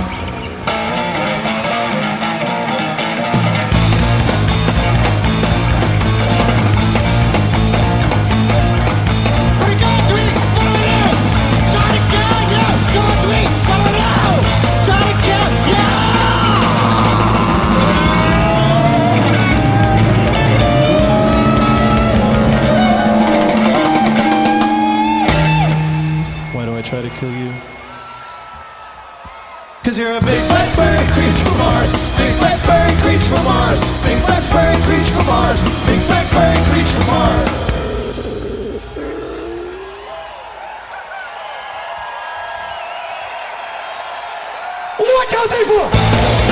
Try to kill you. Cause you're a big black furry creature from Mars. Big black furry creature from Mars. Big black furry creature from Mars. Big black furry creature from Mars. 1, 2, 3, 4.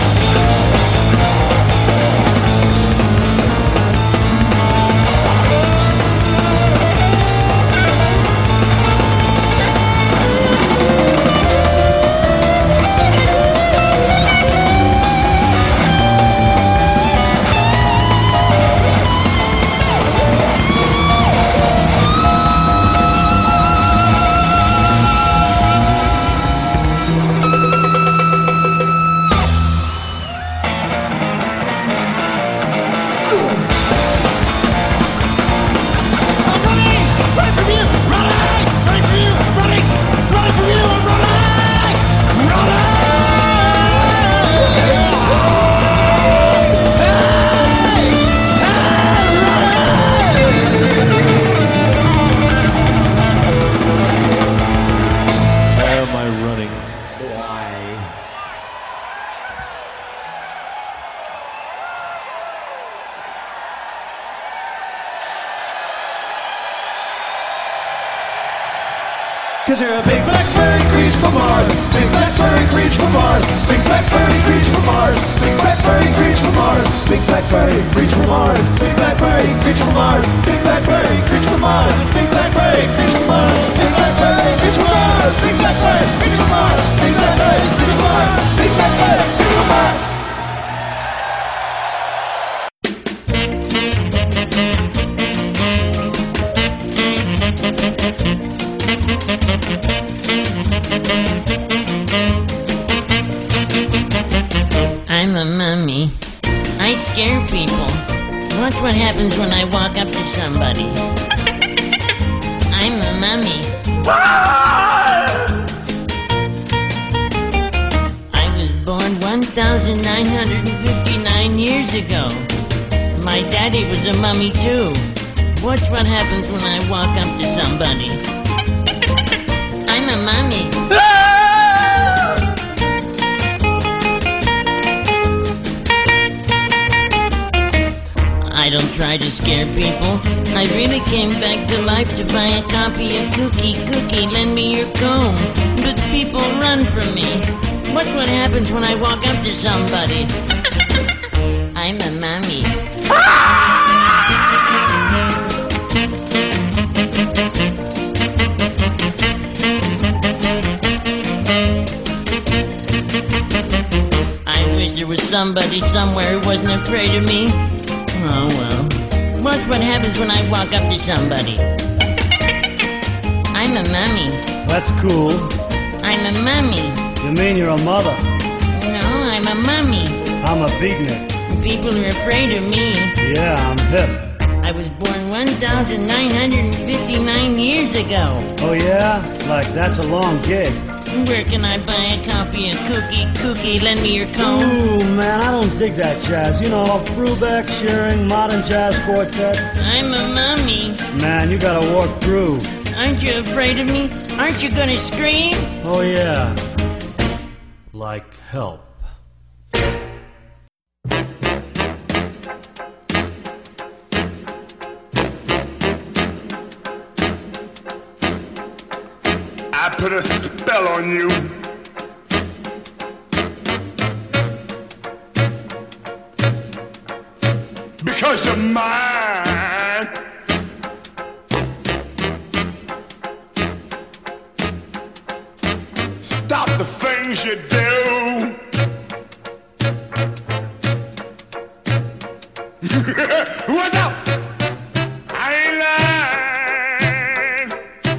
Cause you're a big black furry creature from Mars. Big black furry creature from Mars. Big black furry creature from Mars. Big black furry creature from Mars. Big black furry creature from Mars. Big black furry creature from Mars. Big black furry creature from Mars. Big black furry creature from Mars. Big black furry creature from Mars. Big black furry creature from Mars. Big black furry creature from Mars. Big black furry creature from Mars. happens when I walk up to somebody? I'm a mummy. I was born 1,959 years ago. My daddy was a mummy too. Watch what happens when I walk up to somebody. I'm a mummy. I don't try to scare people. I really came back to life to buy a copy of Cookie, lend me your comb. But people run from me. Watch what happens when I walk up to somebody. I'm a mummy. I wish there was somebody somewhere who wasn't afraid of me. Oh well. Watch what happens when I walk up to somebody. I'm a mummy. That's cool. I'm a mummy. You mean you're a mother? No, I'm a mummy. I'm a beatnik. People are afraid of me. Yeah, I'm hip. I was born 1,959 years ago. Oh yeah? Like that's a long gig. Where can I buy a copy of Cookie, lend me your comb? Ooh, man, I don't dig that jazz. You know, Brubeck, Shearing, Modern Jazz Quartet. I'm a mummy. Man, you gotta walk through. Aren't you afraid of me? Aren't you gonna scream? Oh yeah. Like help. I put a spell on you. Because you're mine. Stop the things you do. What's up? I ain't lying.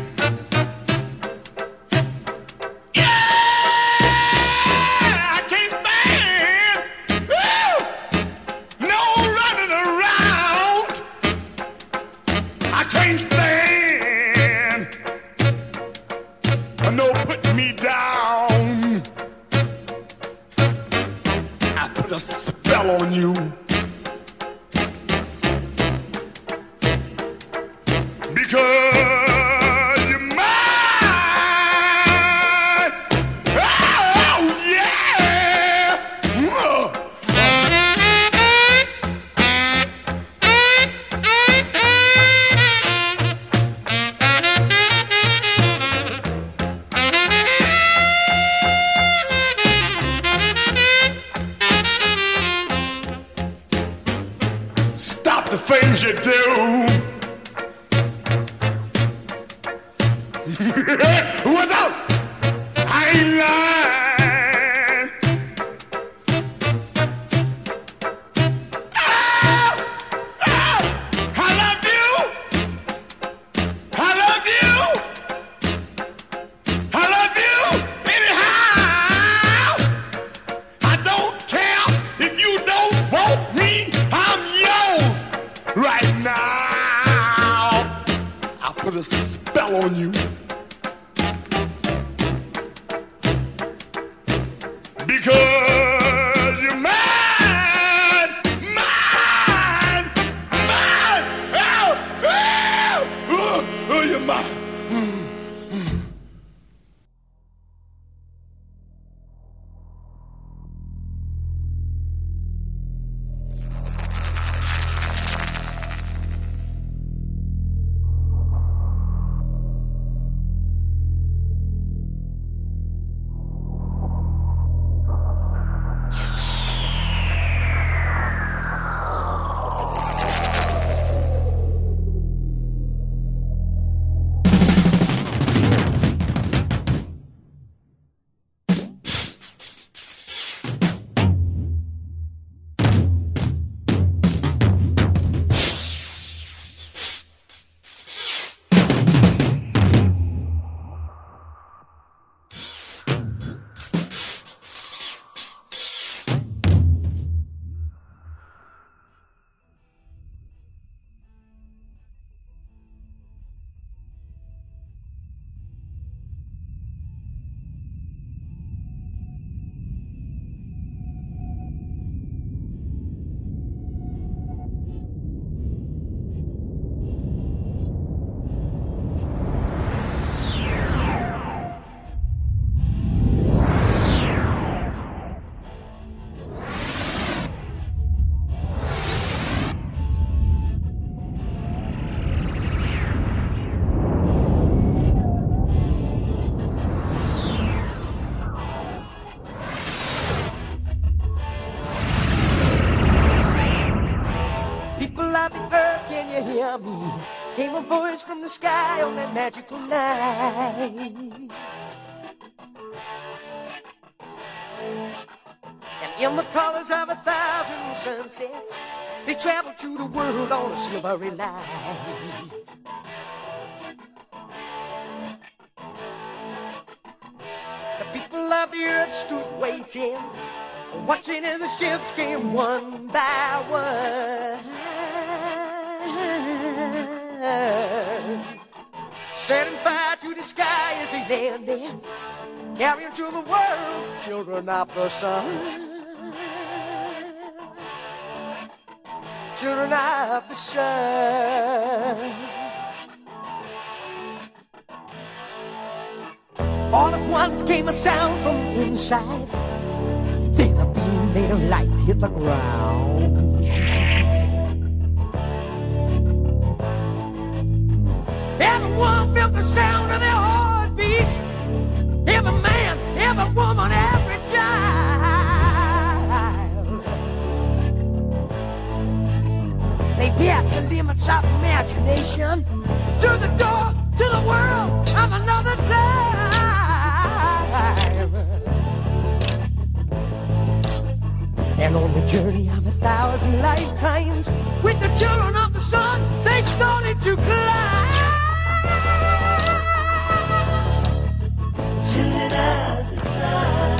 Yeah, I can't stand. Woo! No running around. I can't stand. No putting me down. I put a spell on you. Because you're mine. Oh, yeah. Stop the things you do. What's up? I ain't lying. Oh, oh, I love you. I love you. I love you anyhow. I don't care if you don't want me. I'm yours right now. I'll put a spell on you. Because you're mine, mine, mine. Oh, you're mine. hear me. Came a voice from the sky on that magical night. And in the colors of 1,000 sunsets, they traveled to the world on a silvery light. The people of the earth stood waiting, watching as the ships came one by one, setting fire to the sky as they landed, carrying to the world children of the sun. Children of the sun. All at once came a sound from inside. Then a beam made of light hit the ground. Everyone felt the sound of their heartbeat. Every man, every woman, every child. They passed the limits of imagination through the door to the world of another time. And on the journey of 1,000 lifetimes, with the children of the sun, they started to climb. Children of the sun.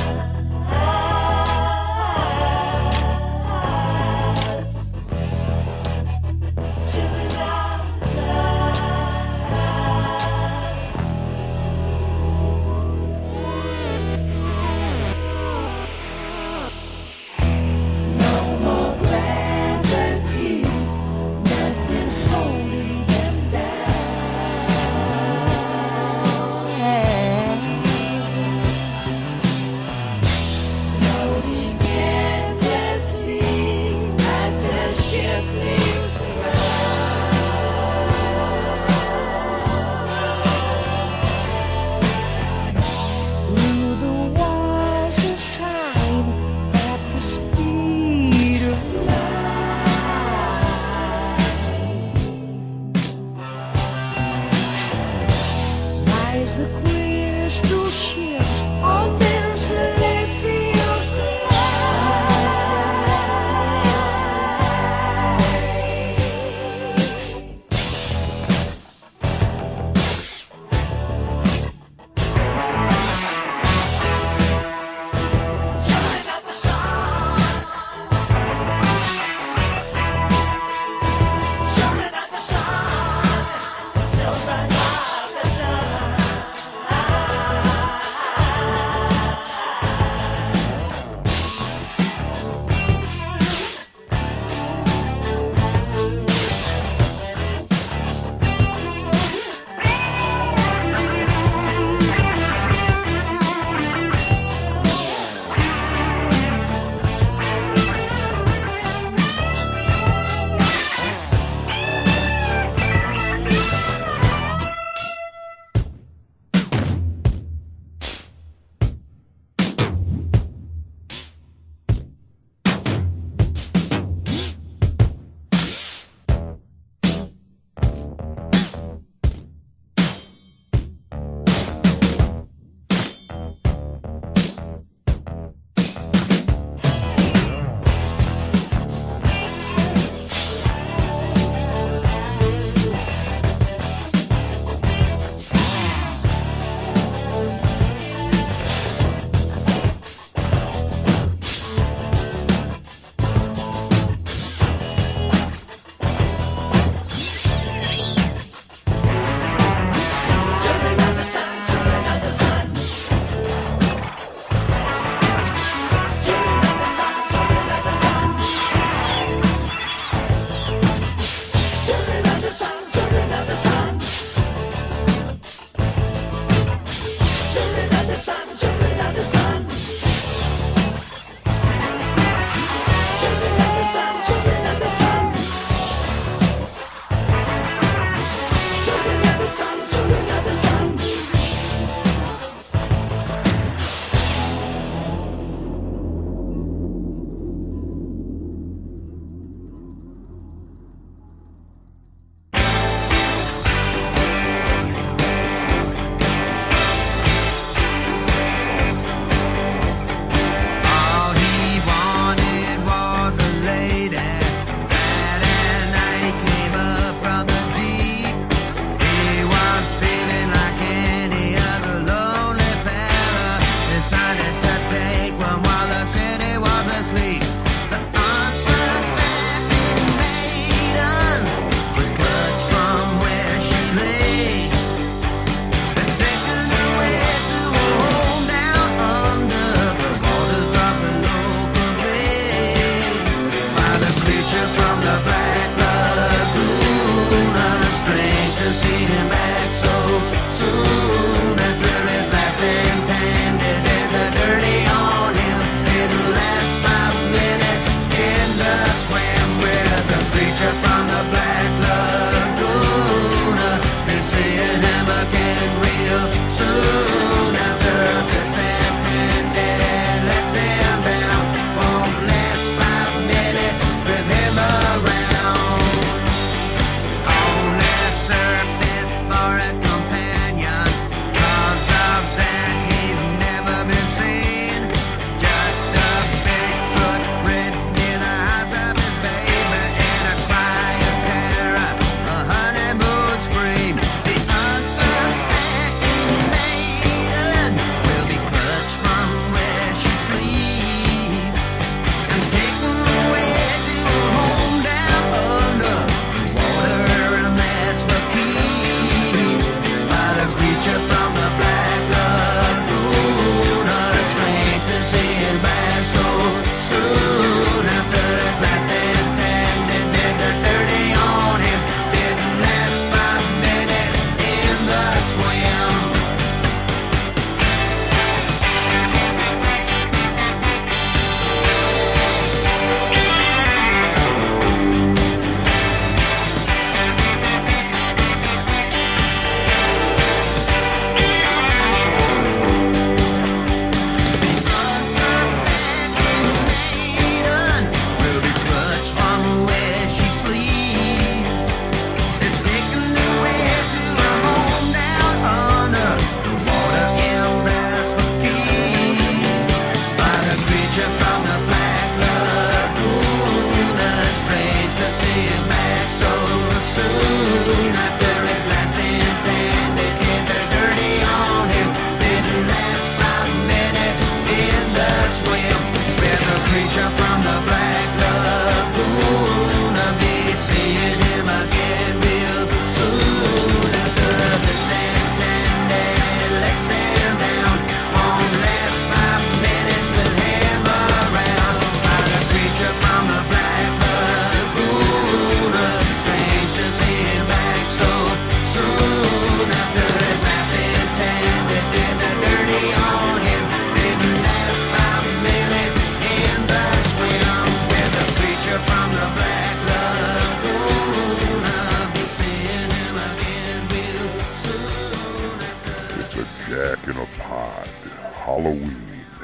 Jack in a Pod, Halloween.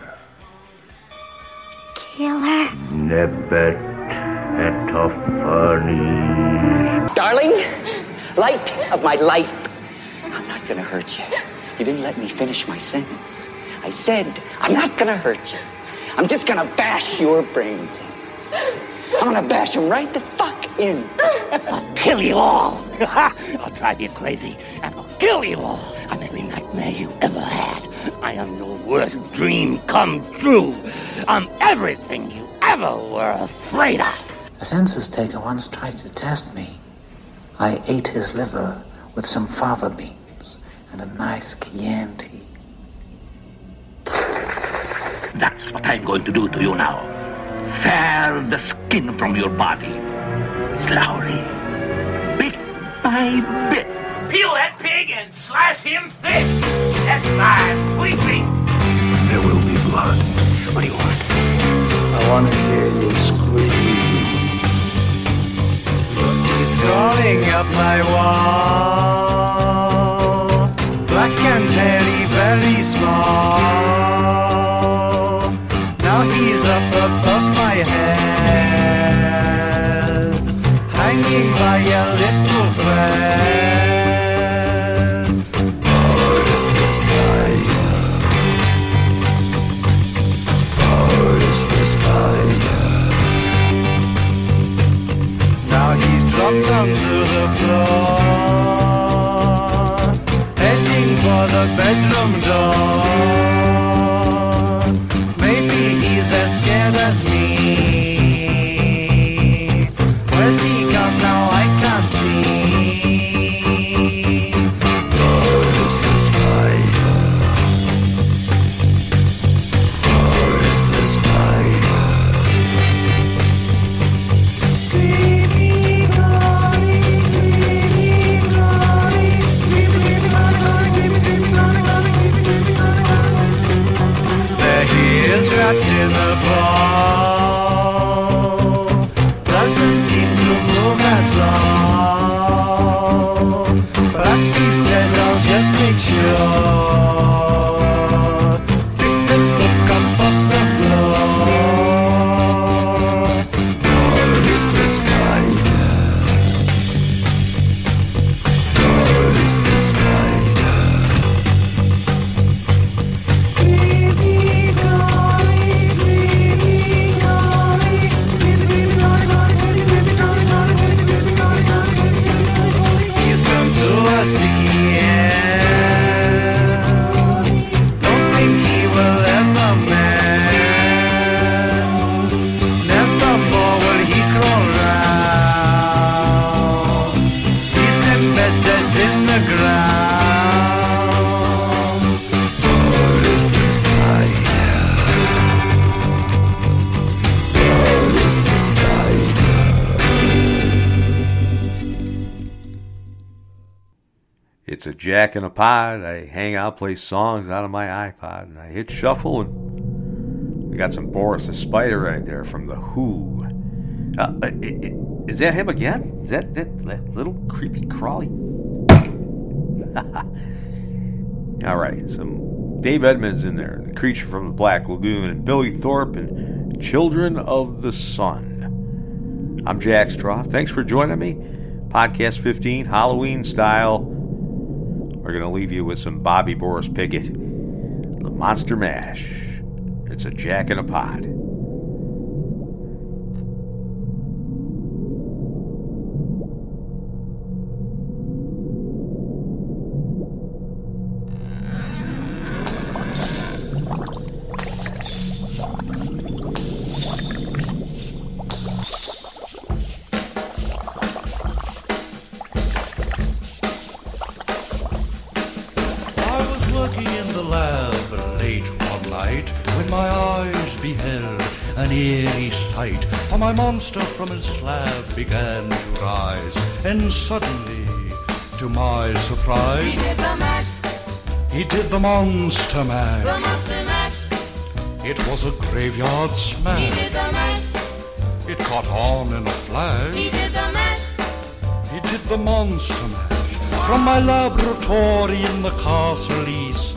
Killer. Nebbet etophanes. Darling, light of my life, I'm not gonna hurt you. You didn't let me finish my sentence. I said, I'm not gonna hurt you. I'm just gonna bash your brains in. I'm gonna bash them right the fuck in. I'll kill you all. I'll drive you crazy and I'll kill you all. I'm every nightmare you ever had. I am your worst dream come true. I'm everything you ever were afraid of. A census taker once tried to test me. I ate his liver with some fava beans and a nice Chianti. That's what I'm going to do to you now. Tear the skin from your body. Slowly. Bit by bit. Peel that pig and slice him thick. That's my sweet meat. There will be blood. What do you want? I want to hear you scream. Look, he's crawling up my wall. Black and hairy, very small. Now he's up above my head, hanging by a little thread. Boris the spider. Boris the spider. Now he's dropped onto the floor, heading for the bedroom door. Maybe he's as scared as me. Where's he gone now? I can't see. Boris the spider. Boris the spider. Is wrapped in a ball, doesn't seem to move at all. Perhaps he's dead, I'll just make sure. Pick this book up off the floor. Boris the spider. Boris the spider. Sticky end. Don't think he will ever mend. Never more will he crawl round. He's embedded in the ground. Boris the spider. Boris the spider. It's a Jack in a Pod. I hang out, play songs out of my iPod, and I hit shuffle, and we got some Boris the Spider right there from The Who. Is that him again? Is that little creepy crawly? All right, some Dave Edmunds in there, The Creature from the Black Lagoon, and Billy Thorpe, and Children of the Sun. I'm Jack Straw. Thanks for joining me. Podcast 15, Halloween style. We're going to leave you with some Bobby Boris Pickett, the Monster Mash. It's a Jack in a Pod. For my monster from his slab began to rise, and suddenly, to my surprise, He did the mash. He did the monster mash. The monster mash. It was a graveyard smash. He did the mash. It caught on in a flash. He did the mash. He did the monster mash. From my laboratory in the castle east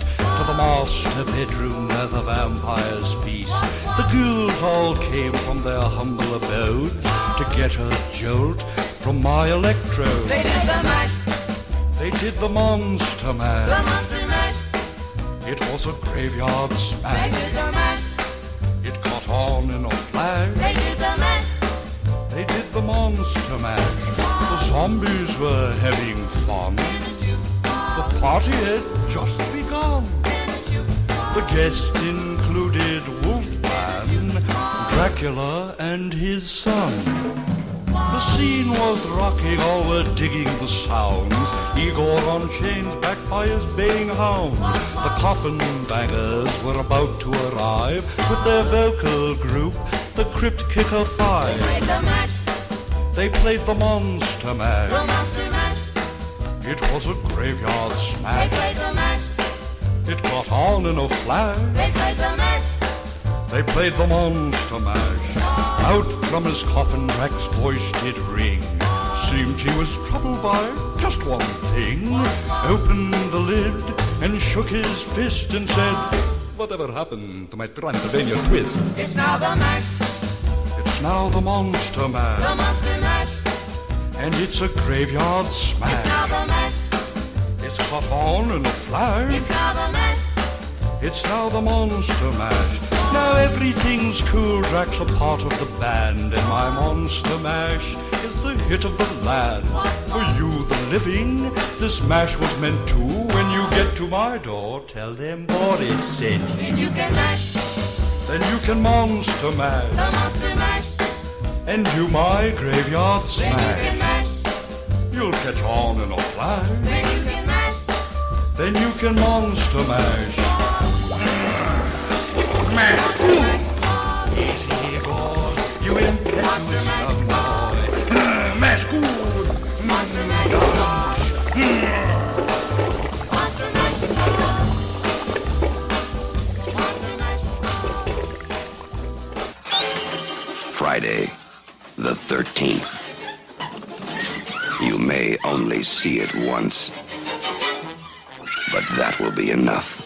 the master bedroom where the vampires feast. The ghouls all came from their humble abodes to get a jolt from my electrode. They did the mash. They did the monster mash. The monster mash. It was a graveyard smash. They did the mash. It caught on in a flash. They did the mash. They did the monster mash. The zombies were having fun. The party had just begun. The guests included Wolfman, Dracula, and his son. The scene was rocking, all were digging the sounds. Igor on chains, backed by his baying hounds. The coffin bangers were about to arrive with their vocal group, the Crypt Kicker Five. They played the mash. They played the monster mash. The monster mash. It was a graveyard smash. They played the mash. It got on in a flash. They played the mash. They played the monster mash. Out from his coffin, Drac's voice did ring. Seemed he was troubled by just one thing. Opened the lid and shook his fist and said, "Whatever happened to my Transylvania twist?" It's now the mash. It's now the monster mash. The monster mash. And it's a graveyard smash. It's now the mash. It's caught on in a flash. It's now the mash. It's now the monster mash. Now everything's cool. Drac's a part of the band, and my monster mash is the hit of the land. For you, the living, this mash was meant to. When you get to my door, tell them Boris sent you. Then you can mash. Then you can monster mash. The monster mash. And do my graveyard smash. Then you can mash. You'll catch on in a flash. Then you can mash. Then you can monster mash. Mash. Easy, boy. You impetuous young boy. Mash good. Monster mash. Monster mash. Friday, the 13th. You may only see it once, but that will be enough.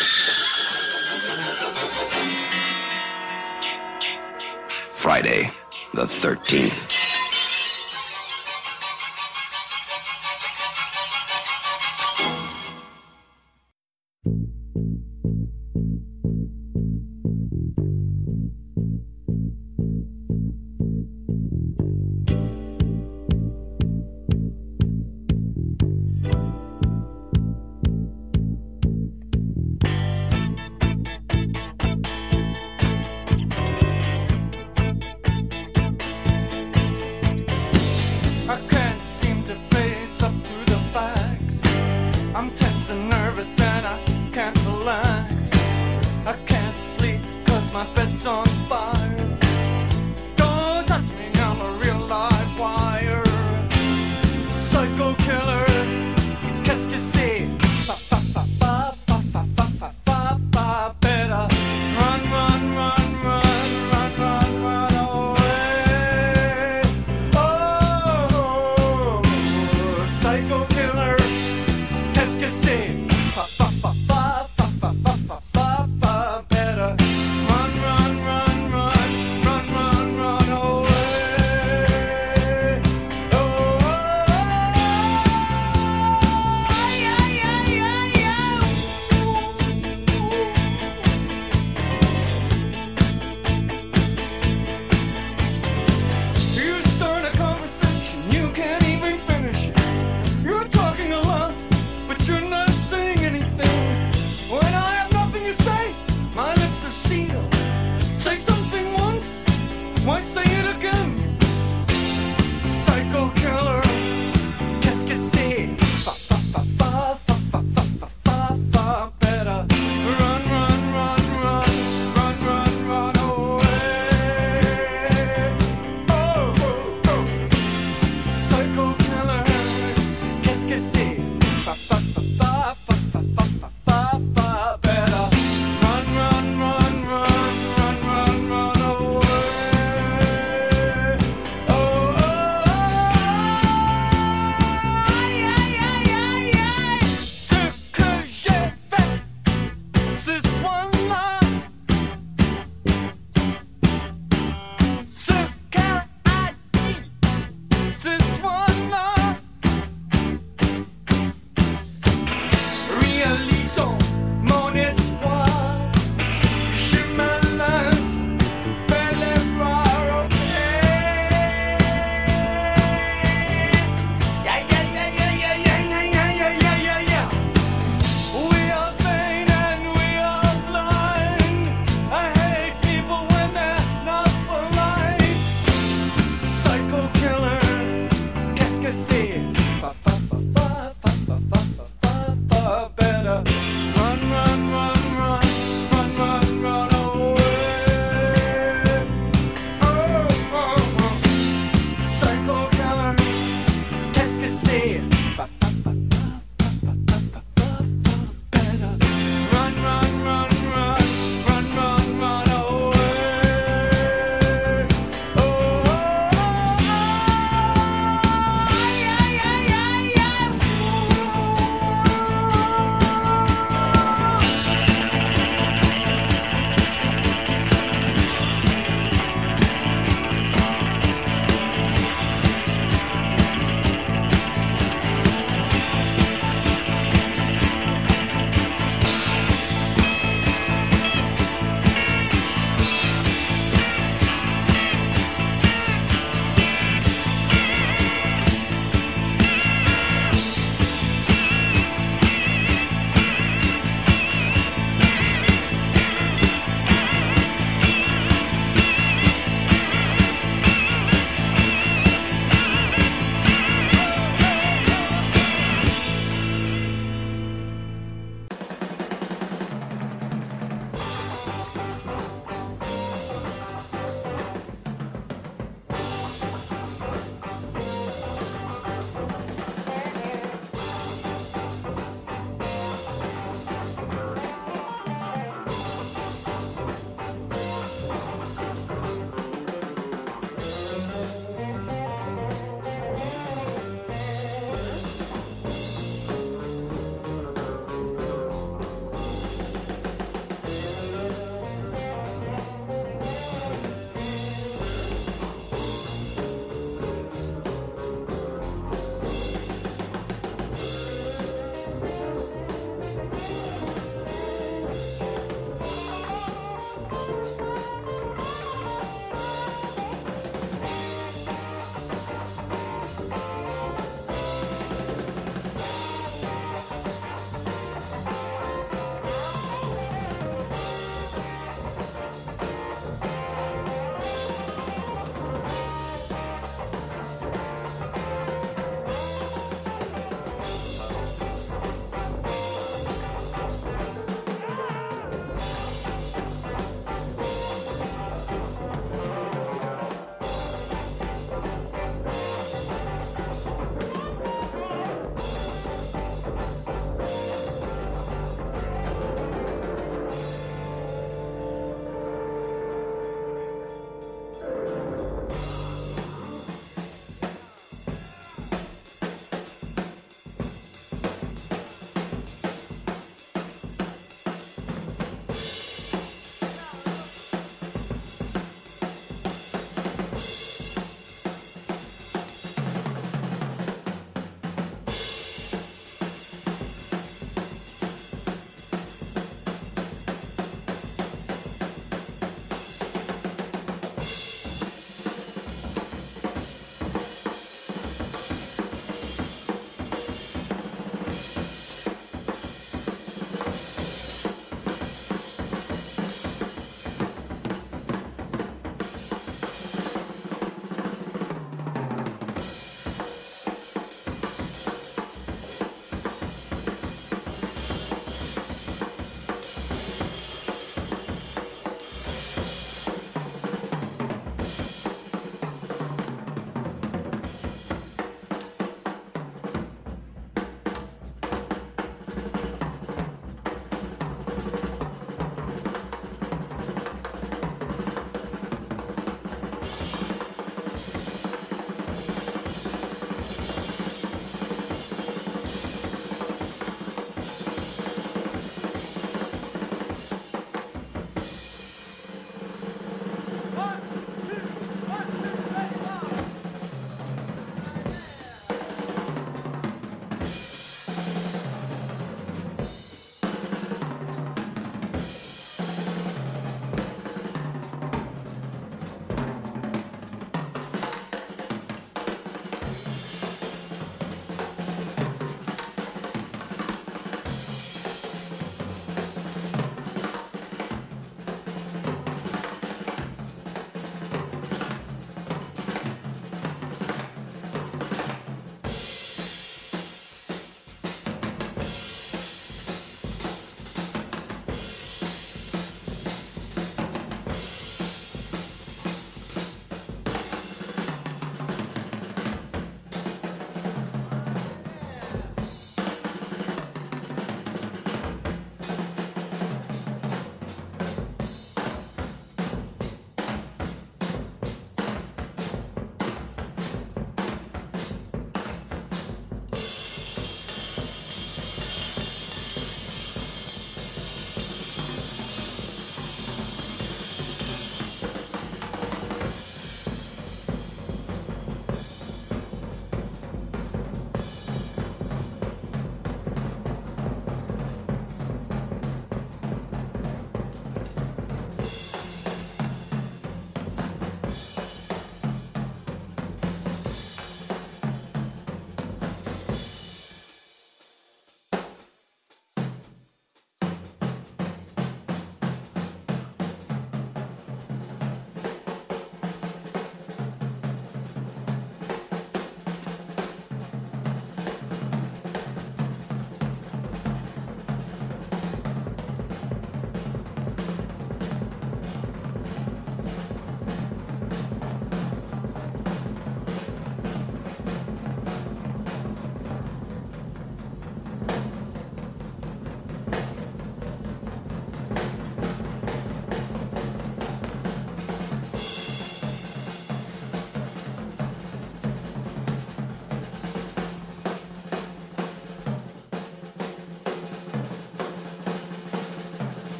Friday, the 13th.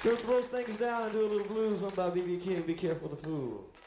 Gonna throw things down and do a little blues on by B.B. King, Be Careful the Fool.